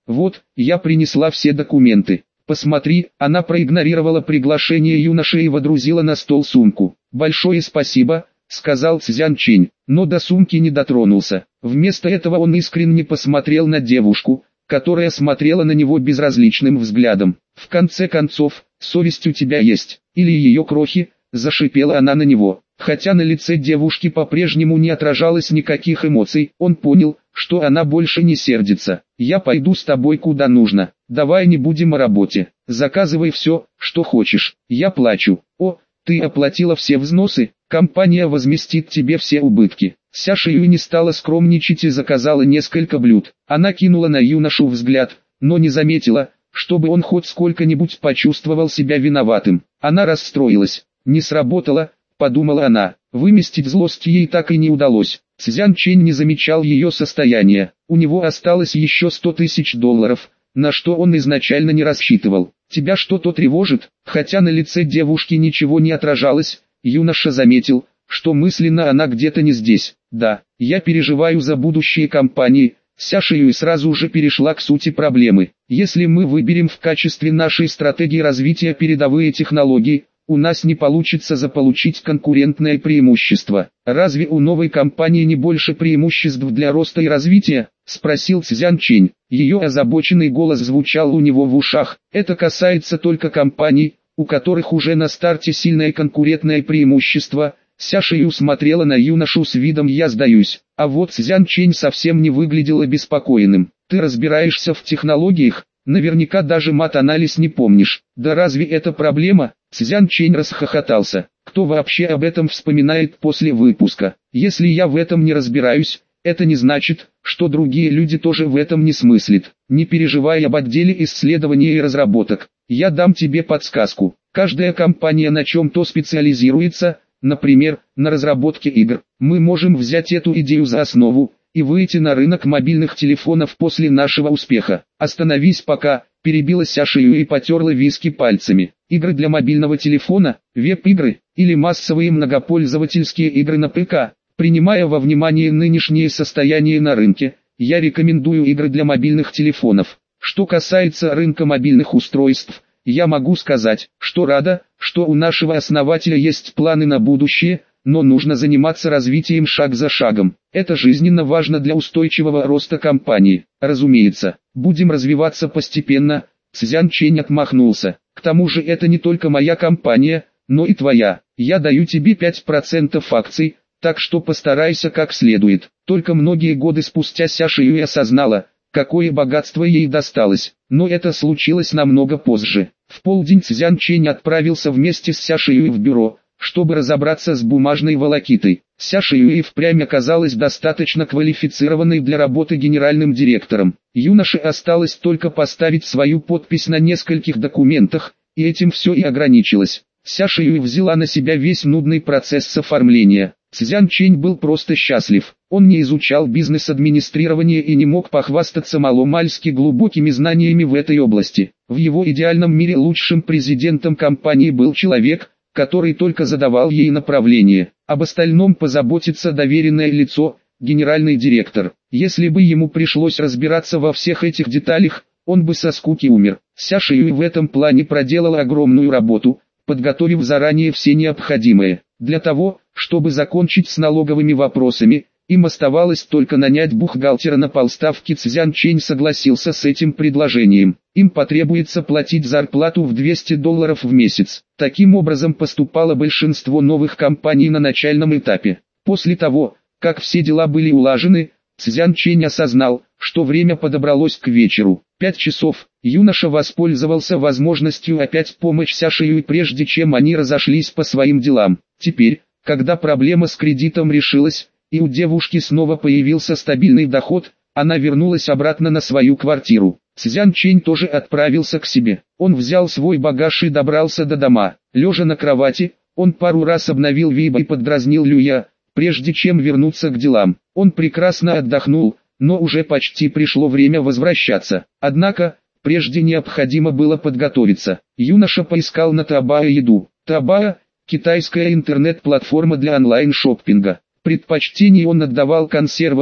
Вот, я принесла все документы. Посмотри, она проигнорировала приглашение юноши и водрузила на стол сумку. Большое спасибо, сказал Цзян Чинь, но до сумки не дотронулся. Вместо этого он искренне посмотрел на девушку, которая смотрела на него безразличным взглядом. В конце концов, совесть у тебя есть, или ее крохи, зашипела она на него. Хотя на лице девушки по-прежнему не отражалось никаких эмоций, он понял, что она больше не сердится. «Я пойду с тобой куда нужно. Давай не будем о работе. Заказывай все, что хочешь. Я плачу». «О, ты оплатила все взносы? Компания возместит тебе все убытки». Ся Шиюй не стала скромничать и заказала несколько блюд. Она кинула на юношу взгляд, но не заметила, чтобы он хоть сколько-нибудь почувствовал себя виноватым. Она расстроилась. «Не сработало», подумала она. Выместить злость ей так и не удалось. Цзян Чинь не замечал ее состояния. У него осталось еще сто тысяч долларов, на что он изначально не рассчитывал. «Тебя что-то тревожит?» Хотя на лице девушки ничего не отражалось, юноша заметил, что мысленно она где-то не здесь. «Да, я переживаю за будущее компании». Ся Шиюй сразу же перешла к сути проблемы. «Если мы выберем в качестве нашей стратегии развития передовые технологии, у нас не получится заполучить конкурентное преимущество. Разве у новой компании не больше преимуществ для роста и развития?» — спросил Цзян Чинь. Ее озабоченный голос звучал у него в ушах. «Это касается только компаний, у которых уже на старте сильное конкурентное преимущество». Ся Шиюй смотрела на юношу с видом «я сдаюсь», а вот Цзян Чинь совсем не выглядел обеспокоенным. «Ты разбираешься в технологиях? Наверняка даже мат-анализ не помнишь». «Да разве это проблема?» Цзян Чинь расхохотался. «Кто вообще об этом вспоминает после выпуска? Если я в этом не разбираюсь, это не значит, что другие люди тоже в этом не смыслят. Не переживай об отделе исследований и разработок. Я дам тебе подсказку. Каждая компания на чем-то специализируется, например, на разработке игр. Мы можем взять эту идею за основу и выйти на рынок мобильных телефонов после нашего успеха. Остановись пока», — перебила Ся Шиюй и потерла виски пальцами. «Игры для мобильного телефона, веб-игры или массовые многопользовательские игры на ПК? Принимая во внимание нынешнее состояние на рынке, я рекомендую игры для мобильных телефонов. Что касается рынка мобильных устройств, я могу сказать, что рада, что у нашего основателя есть планы на будущее, но нужно заниматься развитием шаг за шагом. Это жизненно важно для устойчивого роста компании. Разумеется, будем развиваться постепенно». Цзян Чинь отмахнулся. «К тому же это не только моя компания, но и твоя. Я даю тебе пять процентов акций, так что постарайся как следует». Только многие годы спустя Ся Шиюй осознала, какое богатство ей досталось, но это случилось намного позже. В полдень Цзян Чинь отправился вместе с Ся Шиюй в бюро, чтобы разобраться с бумажной волокитой. Ся Шиюй впрямь оказалась достаточно квалифицированной для работы генеральным директором. Юноше осталось только поставить свою подпись на нескольких документах, и этим все и ограничилось. Ся Шиюй взяла на себя весь нудный процесс оформления. Цзян Чинь был просто счастлив. Он не изучал бизнес-администрирование и не мог похвастаться маломальски глубокими знаниями в этой области. В его идеальном мире лучшим президентом компании был человек, который только задавал ей направление. Об остальном позаботится доверенное лицо, генеральный директор. Если бы ему пришлось разбираться во всех этих деталях, он бы со скуки умер. Ся Шиюй в этом плане проделала огромную работу, подготовив заранее все необходимое. Для того, чтобы закончить с налоговыми вопросами, им оставалось только нанять бухгалтера на полставки. Цзян Чинь согласился с этим предложением. Им потребуется платить зарплату в двести долларов в месяц. Таким образом поступало большинство новых компаний на начальном этапе. После того, как все дела были улажены, Цзян Чинь осознал, что время подобралось к вечеру. Пять часов. Юноша воспользовался возможностью опять помочь Ся Шиюй, прежде чем они разошлись по своим делам. Теперь, когда проблема с кредитом решилась, и у девушки снова появился стабильный доход, она вернулась обратно на свою квартиру. Цзян Чинь тоже отправился к себе. Он взял свой багаж и добрался до дома. Лежа на кровати, он пару раз обновил вибо и поддразнил Люя, прежде чем вернуться к делам. Он прекрасно отдохнул, но уже почти пришло время возвращаться. Однако, прежде необходимо было подготовиться. Юноша поискал на Taobao еду. Taobao – китайская интернет-платформа для онлайн-шоппинга. Предпочтение он отдавал консервам,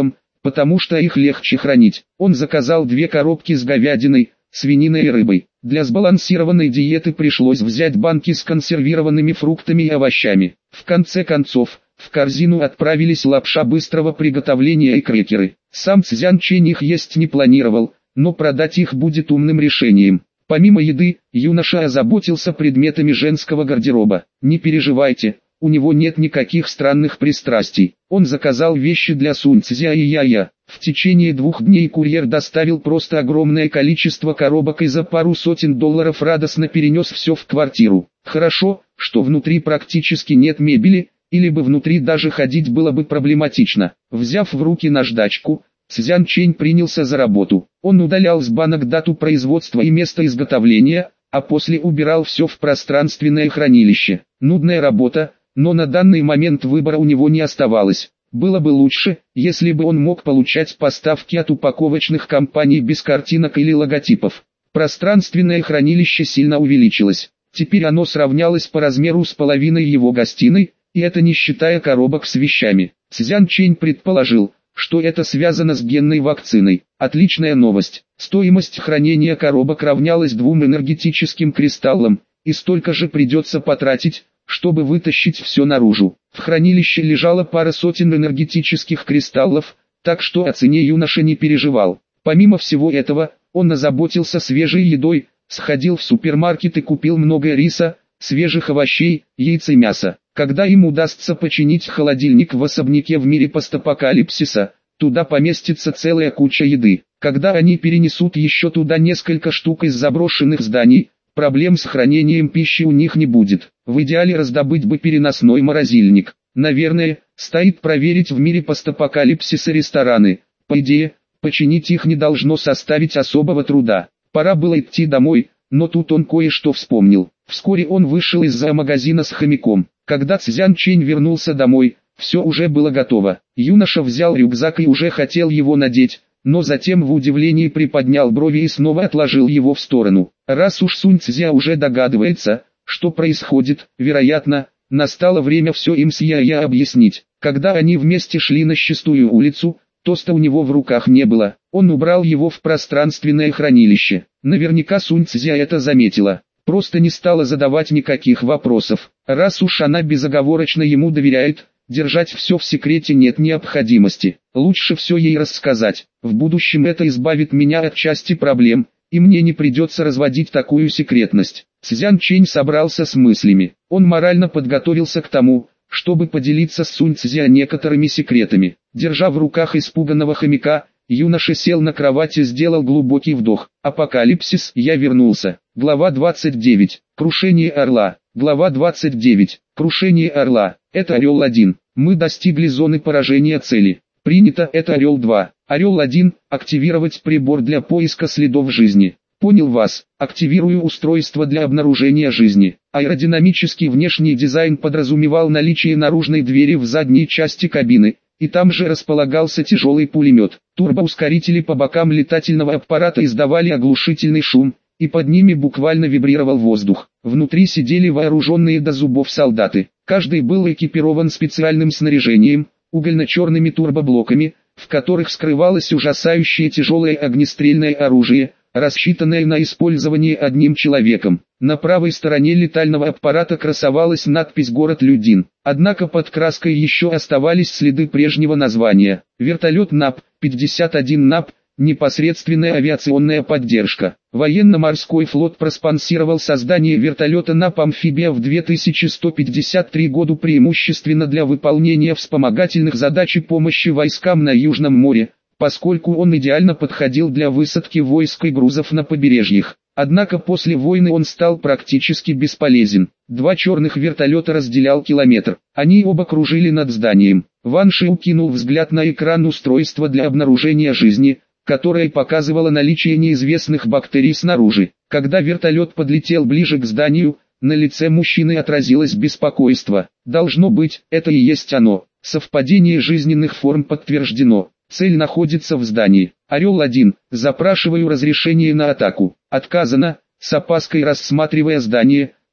потому что их легче хранить. Он заказал две коробки с говядиной, свининой и рыбой. Для сбалансированной диеты пришлось взять банки с консервированными фруктами и овощами. В конце концов, в корзину отправились лапша быстрого приготовления и крекеры. Сам Цзян Чэнь их есть не планировал, но продать их будет умным решением. Помимо еды, юноша озаботился предметами женского гардероба. Не переживайте, у него нет никаких странных пристрастий. Он заказал вещи для Сунь Цзя и Яя. В течение двух дней курьер доставил просто огромное количество коробок и за пару сотен долларов радостно перенес все в квартиру. Хорошо, что внутри практически нет мебели, или бы внутри даже ходить было бы проблематично. Взяв в руки наждачку, Цзян Чэнь принялся за работу. Он удалял с банок дату производства и место изготовления, а после убирал все в пространственное хранилище. Нудная работа, но на данный момент выбора у него не оставалось. Было бы лучше, если бы он мог получать поставки от упаковочных компаний без картинок или логотипов. Пространственное хранилище сильно увеличилось. Теперь оно сравнялось по размеру с половиной его гостиной, и это не считая коробок с вещами. Цзян Чэнь предположил, что это связано с генной вакциной. Отличная новость. Стоимость хранения коробок равнялась двум энергетическим кристаллам, и столько же придется потратить, чтобы вытащить все наружу. В хранилище лежала пара сотен энергетических кристаллов, так что о цене юноша не переживал. Помимо всего этого, он озаботился свежей едой, сходил в супермаркет и купил много риса, свежих овощей, яиц и мяса. Когда им удастся починить холодильник в особняке в мире постапокалипсиса, туда поместится целая куча еды. Когда они перенесут еще туда несколько штук из заброшенных зданий, проблем с хранением пищи у них не будет. В идеале раздобыть бы переносной морозильник. Наверное, стоит проверить в мире постапокалипсиса рестораны. По идее, починить их не должно составить особого труда. Пора было идти домой, но тут он кое-что вспомнил. Вскоре он вышел из зоомагазина с хомяком. Когда Цзян Чэнь вернулся домой, все уже было готово. Юноша взял рюкзак и уже хотел его надеть, но затем в удивлении приподнял брови и снова отложил его в сторону. Раз уж Сунь Цзя уже догадывается, что происходит, вероятно, настало время все им с Яя объяснить. Когда они вместе шли на Счастую улицу, тоста у него в руках не было. Он убрал его в пространственное хранилище. Наверняка Сунь Цзя это заметила. Просто не стала задавать никаких вопросов. Раз уж она безоговорочно ему доверяет, держать все в секрете нет необходимости. Лучше все ей рассказать. В будущем это избавит меня от части проблем, и мне не придется разводить такую секретность. Цзян Чэнь собрался с мыслями. Он морально подготовился к тому, чтобы поделиться с Сунь Цзя некоторыми секретами. Держа в руках испуганного хомяка, юноша сел на кровати и сделал глубокий вдох. Апокалипсис, я вернулся. Глава двадцать девять. Крушение орла. Глава двадцать девять. Крушение орла. Это Орел один. Мы достигли зоны поражения цели. Принято, это Орел два. Орел один. Активировать прибор для поиска следов жизни. Понял вас. Активирую устройство для обнаружения жизни. Аэродинамический внешний дизайн подразумевал наличие наружной двери в задней части кабины, и там же располагался тяжелый пулемет. Турбоускорители по бокам летательного аппарата издавали оглушительный шум, и под ними буквально вибрировал воздух. Внутри сидели вооруженные до зубов солдаты. Каждый был экипирован специальным снаряжением, угольно-черными турбоблоками, в которых скрывалось ужасающее тяжелое огнестрельное оружие, рассчитанное на использование одним человеком. На правой стороне летального аппарата красовалась надпись «Город Людин». Однако под краской еще оставались следы прежнего названия. Вертолет НАП, пятьдесят один НАП, непосредственная авиационная поддержка. Военно-морской флот проспонсировал создание вертолета НАП-амфибия в две тысячи сто пятьдесят третьем году преимущественно для выполнения вспомогательных задач и помощи войскам на Южном море, поскольку он идеально подходил для высадки войск и грузов на побережьях. Однако после войны он стал практически бесполезен. Два черных вертолета разделял километр. Они оба кружили над зданием. Ван Ши кинул взгляд на экран устройства для обнаружения жизни, которое показывало наличие неизвестных бактерий снаружи. Когда вертолет подлетел ближе к зданию, на лице мужчины отразилось беспокойство. Должно быть, это и есть оно. Совпадение жизненных форм подтверждено. Цель находится в здании. Орел один. Запрашиваю разрешение на атаку. Отказано. С опаской рассматривая здание,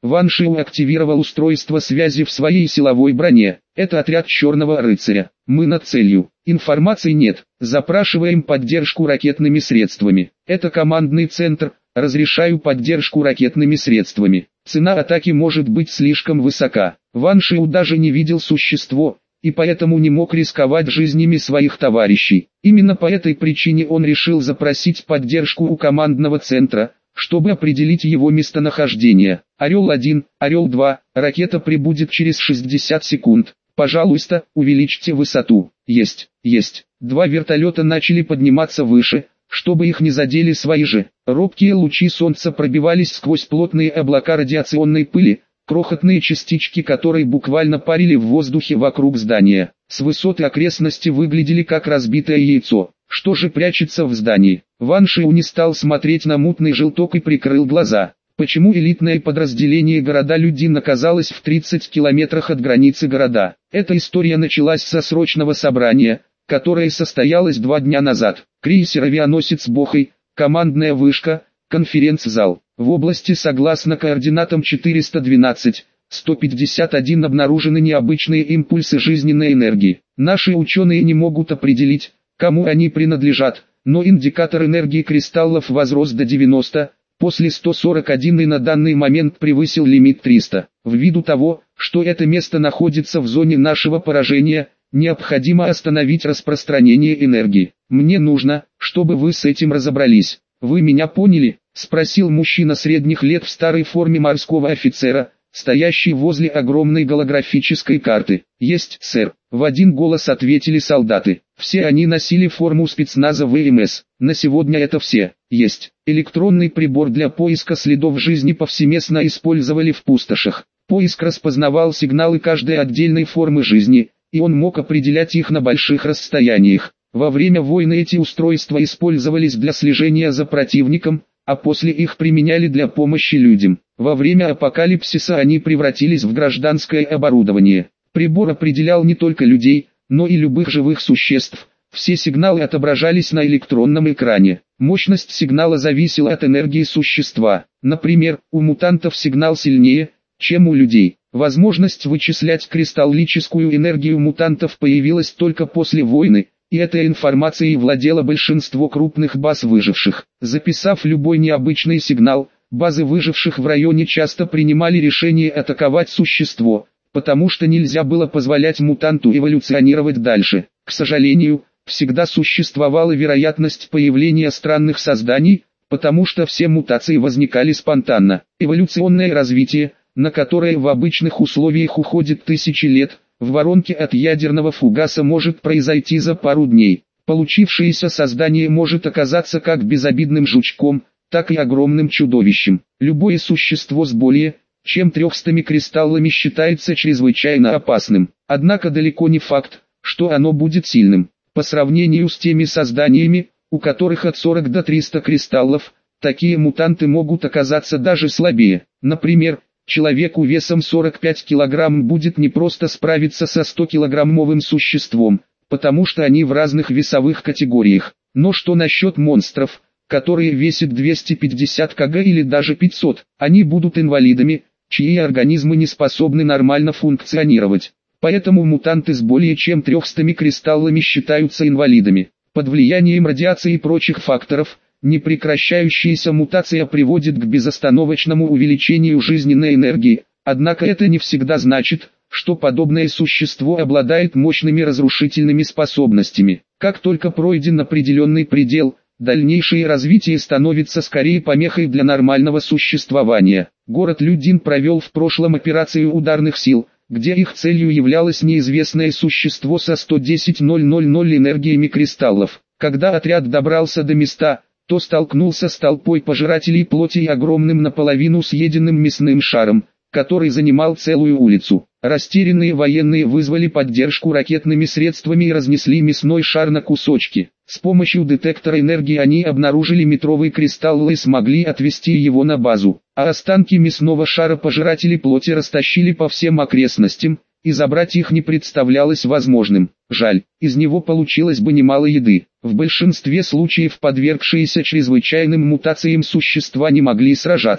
Ван Шиу активировал устройство связи в своей силовой броне. Это отряд Черного Рыцаря. Мы над целью. Информации нет. Запрашиваем поддержку ракетными средствами. Это командный центр. Разрешаю поддержку ракетными средствами. Цена атаки может быть слишком высока. Ван Шиу даже не видел существо, и поэтому не мог рисковать жизнями своих товарищей. Именно по этой причине он решил запросить поддержку у командного центра, чтобы определить его местонахождение. Орел один, Орел два, ракета прибудет через шестьдесят секунд. Пожалуйста, увеличьте высоту. Есть, есть. Два вертолета начали подниматься выше, чтобы их не задели свои же. Робкие лучи солнца пробивались сквозь плотные облака радиационной пыли, крохотные частички которой буквально парили в воздухе вокруг здания. С высоты окрестности выглядели как разбитое яйцо. Что же прячется в здании? Ван Шиу не стал смотреть на мутный желток и прикрыл глаза. Почему элитное подразделение города Людин оказалось в тридцати километрах от границы города? Эта история началась со срочного собрания, которое состоялось два дня назад. Крейсер-авианосец Бохой, командная вышка, конференц-зал. В области согласно координатам четыреста двенадцать сто пятьдесят один обнаружены необычные импульсы жизненной энергии. Наши ученые не могут определить, кому они принадлежат, но индикатор энергии кристаллов возрос до девяноста, после ста сорока одного и на данный момент превысил лимит триста. Ввиду того, что это место находится в зоне нашего поражения, необходимо остановить распространение энергии. Мне нужно, чтобы вы с этим разобрались. Вы меня поняли? Спросил мужчина средних лет в старой форме морского офицера, стоящий возле огромной голографической карты. «Есть, сэр», — в один голос ответили солдаты. Все они носили форму спецназа ВМС. На сегодня это все. Есть. Электронный прибор для поиска следов жизни повсеместно использовали в пустошах. Поиск распознавал сигналы каждой отдельной формы жизни, и он мог определять их на больших расстояниях. Во время войны эти устройства использовались для слежения за противником, а после их применяли для помощи людям. Во время апокалипсиса они превратились в гражданское оборудование. Прибор определял не только людей, но и любых живых существ. Все сигналы отображались на электронном экране. Мощность сигнала зависела от энергии существа. Например, у мутантов сигнал сильнее, чем у людей. Возможность вычислять кристаллическую энергию мутантов появилась только после войны, и этой информацией владело большинство крупных баз выживших. Записав любой необычный сигнал, базы выживших в районе часто принимали решение атаковать существо, потому что нельзя было позволять мутанту эволюционировать дальше. К сожалению, всегда существовала вероятность появления странных созданий, потому что все мутации возникали спонтанно. Эволюционное развитие, на которое в обычных условиях уходит тысячи лет, в воронке от ядерного фугаса может произойти за пару дней. Получившееся создание может оказаться как безобидным жучком, так и огромным чудовищем. Любое существо с более чем трехстами кристаллами считается чрезвычайно опасным. Однако далеко не факт, что оно будет сильным. По сравнению с теми созданиями, у которых от сорока до трёхсот кристаллов, такие мутанты могут оказаться даже слабее. Например, человеку весом сорок пять килограмм будет непросто справиться со стокилограммовым существом, потому что они в разных весовых категориях. Но что насчет монстров, которые весят двести пятьдесят килограмм или даже пятьсот? Они будут инвалидами, чьи организмы не способны нормально функционировать. Поэтому мутанты с более чем трехстами кристаллами считаются инвалидами. Под влиянием радиации и прочих факторов, непрекращающаяся мутация приводит к безостановочному увеличению жизненной энергии, однако это не всегда значит, что подобное существо обладает мощными разрушительными способностями. Как только пройден определенный предел, дальнейшее развитие становится скорее помехой для нормального существования. Город Людин провел в прошлом операцию ударных сил, где их целью являлось неизвестное существо со сто десять тысяч энергиями кристаллов. Когда отряд добрался до места, то столкнулся с толпой пожирателей плоти и огромным наполовину съеденным мясным шаром, который занимал целую улицу. Растерянные военные вызвали поддержку ракетными средствами и разнесли мясной шар на кусочки. С помощью детектора энергии они обнаружили метровый кристалл и смогли отвести его на базу. А останки мясного шара пожиратели плоти растащили по всем окрестностям, и забрать их не представлялось возможным. Жаль, из него получилось бы немало еды. В большинстве случаев подвергшиеся чрезвычайным мутациям существа не могли сражаться.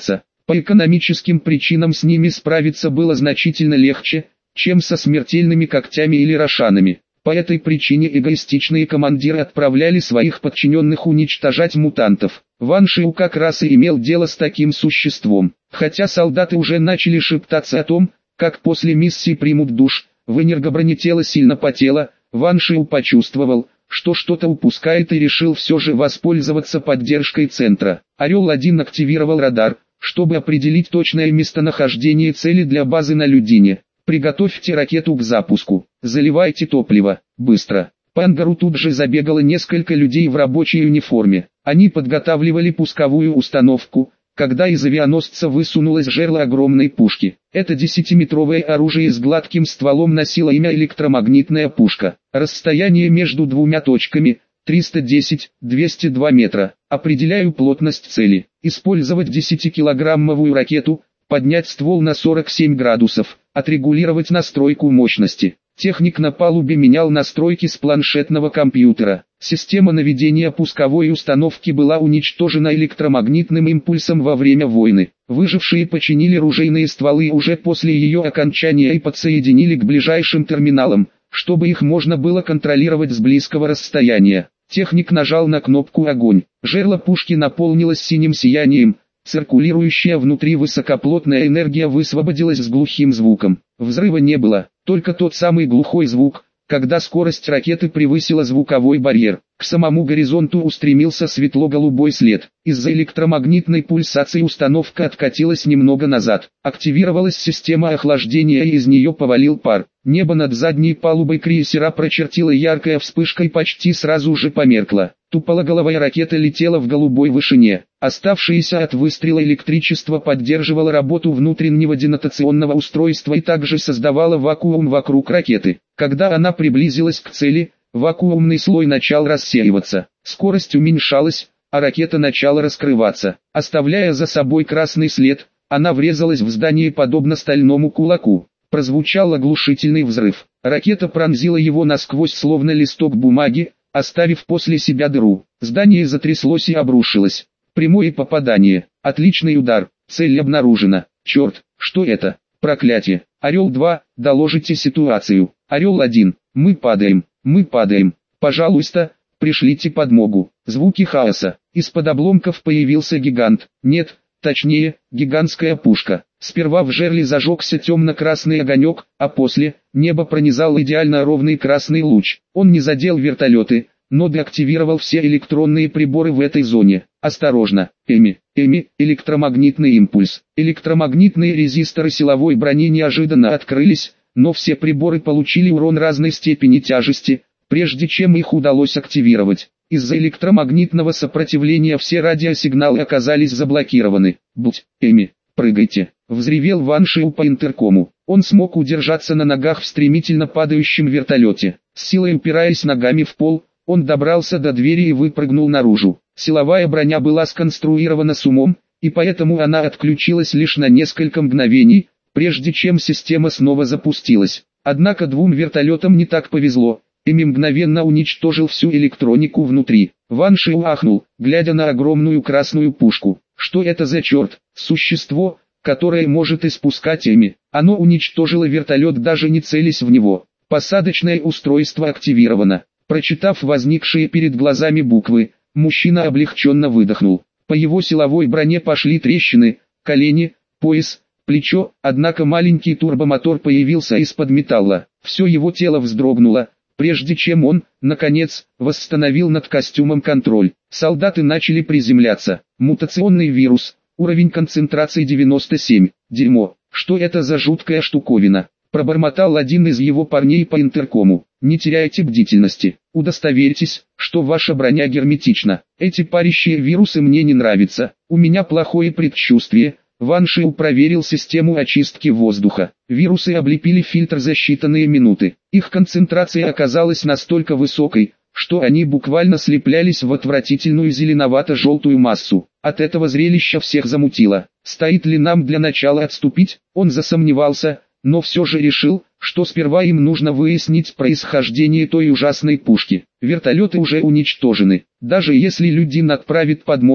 По экономическим причинам с ними справиться было значительно легче, чем со смертельными когтями или рошанами. По этой причине эгоистичные командиры отправляли своих подчиненных уничтожать мутантов. Ван Шиу как раз и имел дело с таким существом. Хотя солдаты уже начали шептаться о том, как после миссии примут душ, в энергобронетело сильно потело, Ван Шиу почувствовал, что что-то упускает и решил все же воспользоваться поддержкой центра. Орел один активировал радар, чтобы определить точное местонахождение цели для базы на Людине. Приготовьте ракету к запуску. Заливайте топливо. Быстро. По ангару тут же забегало несколько людей в рабочей униформе. Они подготавливали пусковую установку, когда из авианосца высунулось жерло огромной пушки. Это десятиметровое оружие с гладким стволом носило имя электромагнитная пушка. Расстояние между двумя точками – триста десять — двести два метра. Определяю плотность цели. Использовать десятикилограммовую ракету, поднять ствол на сорок семь градусов, отрегулировать настройку мощности. Техник на палубе менял настройки с планшетного компьютера. Система наведения пусковой установки была уничтожена электромагнитным импульсом во время войны. Выжившие починили ружейные стволы уже после ее окончания и подсоединили к ближайшим терминалам, чтобы их можно было контролировать с близкого расстояния. Техник нажал на кнопку «Огонь». Жерло пушки наполнилось синим сиянием. Циркулирующая внутри высокоплотная энергия высвободилась с глухим звуком. Взрыва не было, только тот самый глухой звук, когда скорость ракеты превысила звуковой барьер. К самому горизонту устремился светло-голубой след. Из-за электромагнитной пульсации установка откатилась немного назад. Активировалась система охлаждения и из нее повалил пар. Небо над задней палубой крейсера прочертила яркая вспышка и почти сразу же померкла. Тупологовая ракета летела в голубой вышине. Оставшееся от выстрела электричество поддерживало работу внутреннего денотационного устройства и также создавало вакуум вокруг ракеты. Когда она приблизилась к цели, вакуумный слой начал рассеиваться. Скорость уменьшалась, а ракета начала раскрываться. Оставляя за собой красный след, она врезалась в здание подобно стальному кулаку. Прозвучал оглушительный взрыв. Ракета пронзила его насквозь словно листок бумаги, оставив после себя дыру. Здание затряслось и обрушилось. Прямое попадание. Отличный удар. Цель обнаружена. Черт, что это? Проклятие. Орел два, доложите ситуацию. Орел один, мы падаем, мы падаем. Пожалуйста, пришлите подмогу. Звуки хаоса. Из-под обломков появился гигант. Нет, точнее, гигантская пушка. Сперва в жерле зажегся темно-красный огонек, а после, небо пронизал идеально ровный красный луч. Он не задел вертолеты, но деактивировал все электронные приборы в этой зоне. Осторожно, Эми, Эми, электромагнитный импульс. Электромагнитные резисторы силовой брони неожиданно открылись, но все приборы получили урон разной степени тяжести, прежде чем их удалось активировать. Из-за электромагнитного сопротивления все радиосигналы оказались заблокированы. Будь, Эми, прыгайте, взревел Ван Шиу по интеркому. Он смог удержаться на ногах в стремительно падающем вертолете. С силой упираясь ногами в пол, он добрался до двери и выпрыгнул наружу. Силовая броня была сконструирована с умом, и поэтому она отключилась лишь на несколько мгновений, прежде чем система снова запустилась. Однако двум вертолетам не так повезло. Эми мгновенно уничтожил всю электронику внутри. Ван Шиу ахнул, глядя на огромную красную пушку. Что это за черт? Существо, которое может испускать Эми. Оно уничтожило вертолет, даже не целясь в него. Посадочное устройство активировано. Прочитав возникшие перед глазами буквы, мужчина облегченно выдохнул. По его силовой броне пошли трещины, колени, пояс, плечо, однако маленький турбомотор появился из-под металла. Все его тело вздрогнуло, прежде чем он, наконец, восстановил над костюмом контроль. Солдаты начали приземляться. Мутационный вирус, уровень концентрации девяносто семь. Дерьмо, что это за жуткая штуковина? Пробормотал один из его парней по интеркому. Не теряйте бдительности. Удостоверьтесь, что ваша броня герметична. Эти парящие вирусы мне не нравятся. У меня плохое предчувствие. Ван Шиу проверил систему очистки воздуха. Вирусы облепили фильтр за считанные минуты. Их концентрация оказалась настолько высокой, что они буквально слеплялись в отвратительную зеленовато-желтую массу. От этого зрелища всех замутило. Стоит ли нам для начала отступить? Он засомневался, но все же решил, что сперва им нужно выяснить происхождение той ужасной пушки. Вертолеты уже уничтожены. Даже если Людин отправит подмогу,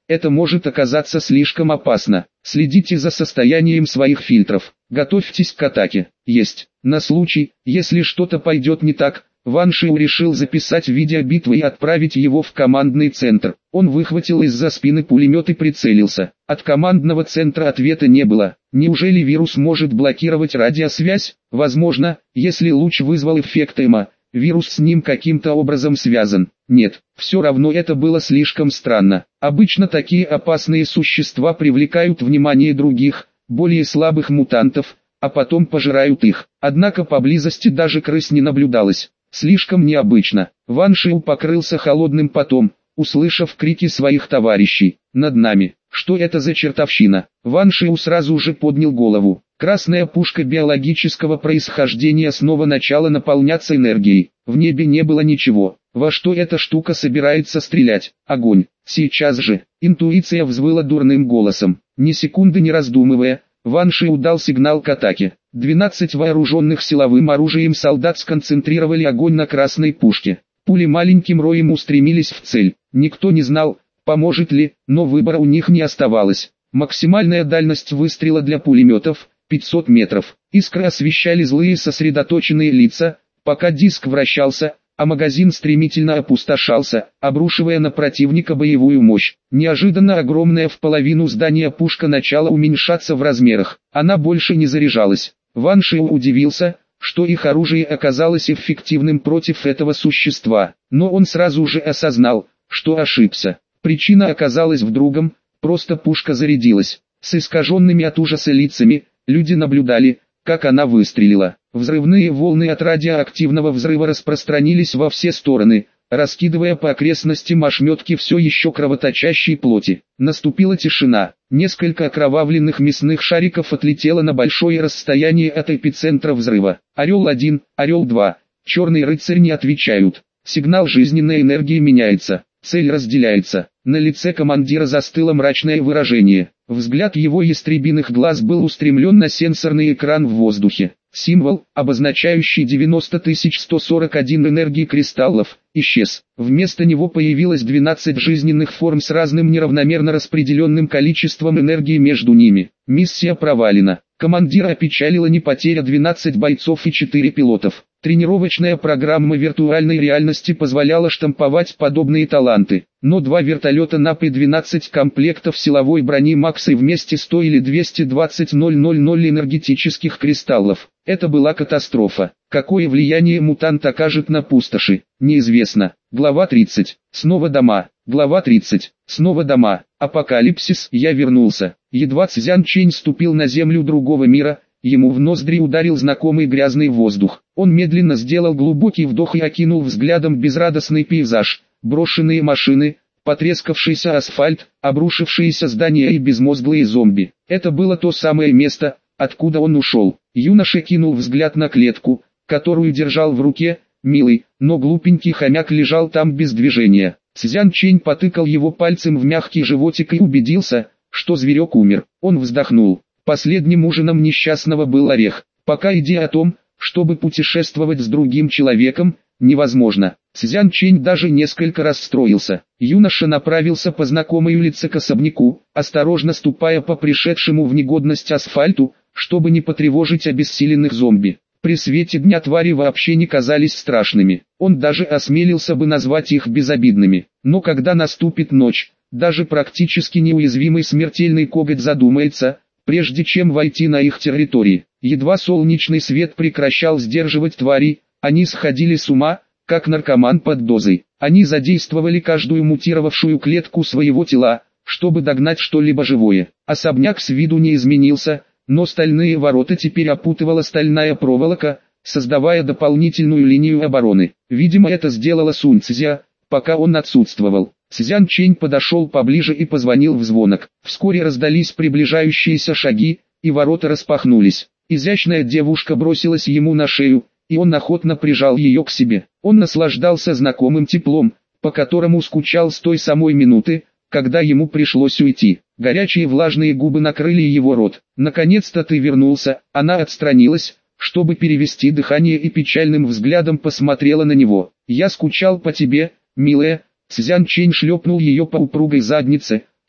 Это может оказаться слишком опасно. Следите за состоянием своих фильтров. Готовьтесь к атаке. Есть. На случай, если что-то пойдет не так, Ван Шиу решил записать видео битвы и отправить его в командный центр. Он выхватил из-за спины пулемет и прицелился. От командного центра ответа не было. Неужели вирус может блокировать радиосвязь? Возможно, если луч вызвал эффект эмо, вирус с ним каким-то образом связан. Нет, все равно это было слишком странно. Обычно такие опасные существа привлекают внимание других, более слабых мутантов, а потом пожирают их. Однако поблизости даже крыс не наблюдалось. Слишком необычно. Ван Шиу покрылся холодным потом, услышав крики своих товарищей. «Над нами! Что это за чертовщина?» Ван Шиу сразу же поднял голову. Красная пушка биологического происхождения снова начала наполняться энергией. В небе не было ничего. Во что эта штука собирается стрелять? Огонь! Сейчас же! Интуиция взвыла дурным голосом. Ни секунды не раздумывая, Ван Шиу дал сигнал к атаке. двенадцать вооруженных силовым оружием солдат сконцентрировали огонь на красной пушке. Пули маленьким роем устремились в цель. Никто не знал, поможет ли, но выбора у них не оставалось. Максимальная дальность выстрела для пулеметов – пятьсот метров. Искры освещали злые сосредоточенные лица, пока диск вращался, а магазин стремительно опустошался, обрушивая на противника боевую мощь. Неожиданно огромная в половину здания пушка начала уменьшаться в размерах. Она больше не заряжалась. Ван Шиу удивился, что их оружие оказалось эффективным против этого существа. Но он сразу же осознал, что ошибся. Причина оказалась в другом, просто пушка зарядилась. С искаженными от ужаса лицами, люди наблюдали, как она выстрелила. Взрывные волны от радиоактивного взрыва распространились во все стороны, раскидывая по окрестностям ошметки все еще кровоточащей плоти. Наступила тишина. Несколько окровавленных мясных шариков отлетело на большое расстояние от эпицентра взрыва. Орел один, Орел два, Черный рыцарь не отвечают. Сигнал жизненной энергии меняется. Цель разделяется. На лице командира застыло мрачное выражение. Взгляд его ястребиных глаз был устремлен на сенсорный экран в воздухе. Символ, обозначающий девяносто тысяч сто сорок один энергии кристаллов, исчез. Вместо него появилось двенадцать жизненных форм с разным неравномерно распределенным количеством энергии между ними. Миссия провалена. Командира опечалила не потеря двенадцати бойцов и четырёх пилотов. Тренировочная программа виртуальной реальности позволяла штамповать подобные таланты, но два вертолета на Пэ двенадцать комплектов силовой брони Максы вместе стоили двести двадцать тысяч энергетических кристаллов. Это была катастрофа. Какое влияние мутант окажет на пустоши, неизвестно. Глава тридцать. Снова дома. Глава тридцать. Снова дома. Апокалипсис. Я вернулся. Едва Цзян Чэнь ступил на землю другого мира, ему в ноздри ударил знакомый грязный воздух. Он медленно сделал глубокий вдох и окинул взглядом безрадостный пейзаж, брошенные машины, потрескавшийся асфальт, обрушившиеся здания и безмозглые зомби. Это было то самое место, откуда он ушел. Юноша кинул взгляд на клетку, которую держал в руке. Милый, но глупенький хомяк лежал там без движения. Цзян Чэнь потыкал его пальцем в мягкий животик и убедился, что зверек умер. Он вздохнул. Последним ужином несчастного был орех. Пока идея о том, чтобы путешествовать с другим человеком, невозможно. Цзян Чэнь даже несколько раз расстроился. Юноша направился по знакомой улице к особняку, осторожно ступая по пришедшему в негодность асфальту, чтобы не потревожить обессиленных зомби. При свете дня твари вообще не казались страшными. Он даже осмелился бы назвать их безобидными. Но когда наступит ночь, даже практически неуязвимый смертельный коготь задумается, прежде чем войти на их территории. Едва солнечный свет прекращал сдерживать тварей, они сходили с ума, как наркоман под дозой. Они задействовали каждую мутировавшую клетку своего тела, чтобы догнать что-либо живое. Особняк с виду не изменился, но стальные ворота теперь опутывала стальная проволока, создавая дополнительную линию обороны. Видимо, это сделала Сунь Цзя, пока он отсутствовал. Цзян Чэнь подошел поближе и позвонил в звонок. Вскоре раздались приближающиеся шаги, и ворота распахнулись. Изящная девушка бросилась ему на шею, и он охотно прижал ее к себе. Он наслаждался знакомым теплом, по которому скучал с той самой минуты, когда ему пришлось уйти. Горячие влажные губы накрыли его рот. «Наконец-то ты вернулся!» Она отстранилась, чтобы перевести дыхание, и печальным взглядом посмотрела на него. «Я скучал по тебе, милая». Цзян Чэнь шлепнул ее по упругой заднице,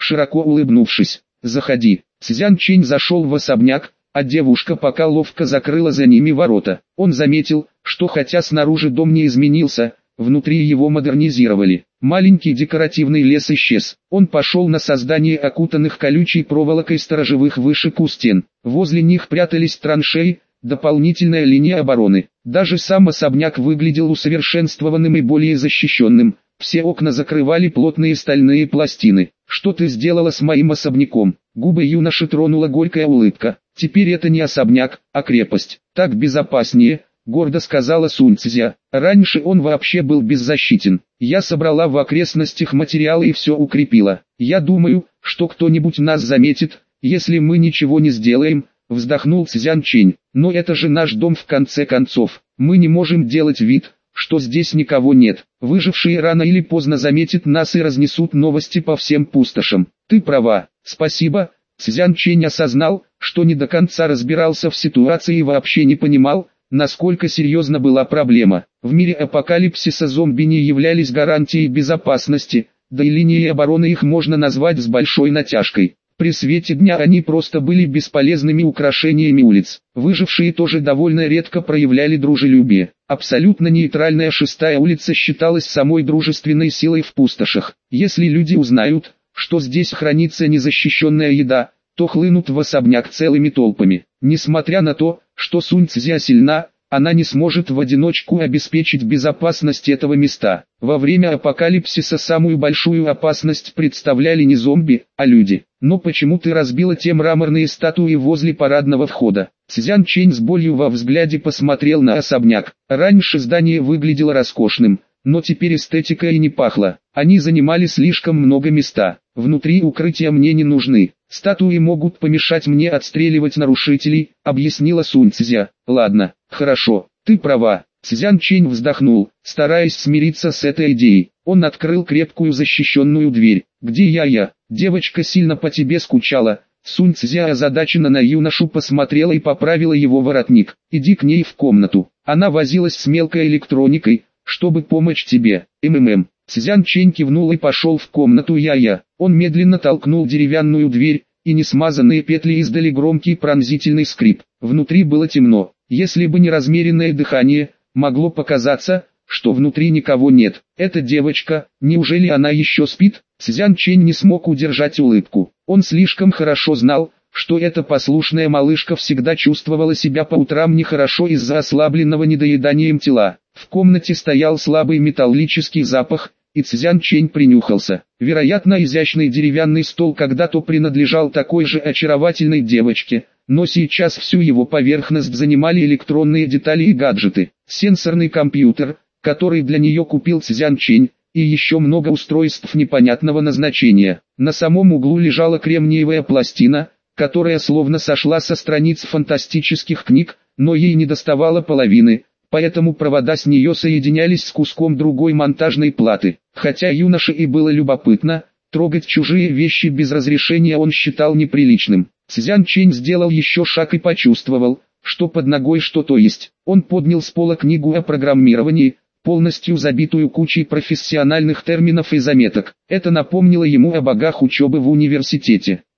широко улыбнувшись. «Заходи». Цзян Чэнь зашел в особняк, а девушка пока ловко закрыла за ними ворота. Он заметил, что хотя снаружи дом не изменился, внутри его модернизировали. Маленький декоративный лес исчез. Он пошел на создание окутанных колючей проволокой сторожевых вышек у стен. Возле них прятались траншеи, дополнительная линия обороны. Даже сам особняк выглядел усовершенствованным и более защищенным. Все окна закрывали плотные стальные пластины. «Что ты сделала с моим особняком?» Губы юноши тронула горькая улыбка. «Теперь это не особняк, а крепость. Так безопаснее», — гордо сказала Сунь Цзя. «Раньше он вообще был беззащитен. Я собрала в окрестностях материалы и все укрепила. Я думаю, что кто-нибудь нас заметит, если мы ничего не сделаем», — вздохнул Цзян Чэнь. «Но это же наш дом в конце концов. Мы не можем делать вид, что здесь никого нет. Выжившие рано или поздно заметят нас и разнесут новости по всем пустошам». «Ты права, спасибо». Цзян Чэнь осознал, что не до конца разбирался в ситуации и вообще не понимал, насколько серьезна была проблема. В мире апокалипсиса зомби не являлись гарантией безопасности, да и линии обороны их можно назвать с большой натяжкой. При свете дня они просто были бесполезными украшениями улиц. Выжившие тоже довольно редко проявляли дружелюбие. Абсолютно нейтральная шестая улица считалась самой дружественной силой в пустошах. Если люди узнают, что здесь хранится незащищенная еда, то хлынут в особняк целыми толпами. Несмотря на то, что Сунь Цзя сильна, она не сможет в одиночку обеспечить безопасность этого места. Во время апокалипсиса самую большую опасность представляли не зомби, а люди. «Но почему ты разбила те мраморные статуи возле парадного входа?» Цзян Чэнь с болью во взгляде посмотрел на особняк. Раньше здание выглядело роскошным, но теперь эстетика и не пахла. Они занимали слишком много места. «Внутри укрытия мне не нужны. Статуи могут помешать мне отстреливать нарушителей», — объяснила Сунь Цзя. «Ладно, хорошо, ты права». Цзян Чэнь вздохнул, стараясь смириться с этой идеей. Он открыл крепкую защищенную дверь. «Где я-я? Девочка сильно по тебе скучала». Сунь Цзя озадаченно на юношу посмотрела и поправила его воротник. «Иди к ней в комнату. Она возилась с мелкой электроникой, чтобы помочь тебе». МММ. Цзян Чэнь кивнул и пошел в комнату я-я. Он медленно толкнул деревянную дверь, и несмазанные петли издали громкий пронзительный скрип. Внутри было темно. Если бы не размеренное дыхание, могло показаться, что внутри никого нет. «Эта девочка, неужели она еще спит?» Цзян Чэнь не смог удержать улыбку. Он слишком хорошо знал, что эта послушная малышка всегда чувствовала себя по утрам нехорошо из-за ослабленного недоеданием тела. В комнате стоял слабый металлический запах, и Цзян Чэнь принюхался. Вероятно, изящный деревянный стол когда-то принадлежал такой же очаровательной девочке, но сейчас всю его поверхность занимали электронные детали и гаджеты. Сенсорный компьютер, который для нее купил Цзян Чэнь, и еще много устройств непонятного назначения. На самом углу лежала кремниевая пластина, которая словно сошла со страниц фантастических книг, но ей не доставало половины, поэтому провода с нее соединялись с куском другой монтажной платы. Хотя юноше и было любопытно, трогать чужие вещи без разрешения он считал неприличным. Цзян Чэнь сделал еще шаг и почувствовал, что под ногой что-то есть. Он поднял с пола книгу о программировании, полностью забитую кучей профессиональных терминов и заметок. Это напомнило ему о богах учебы в университете.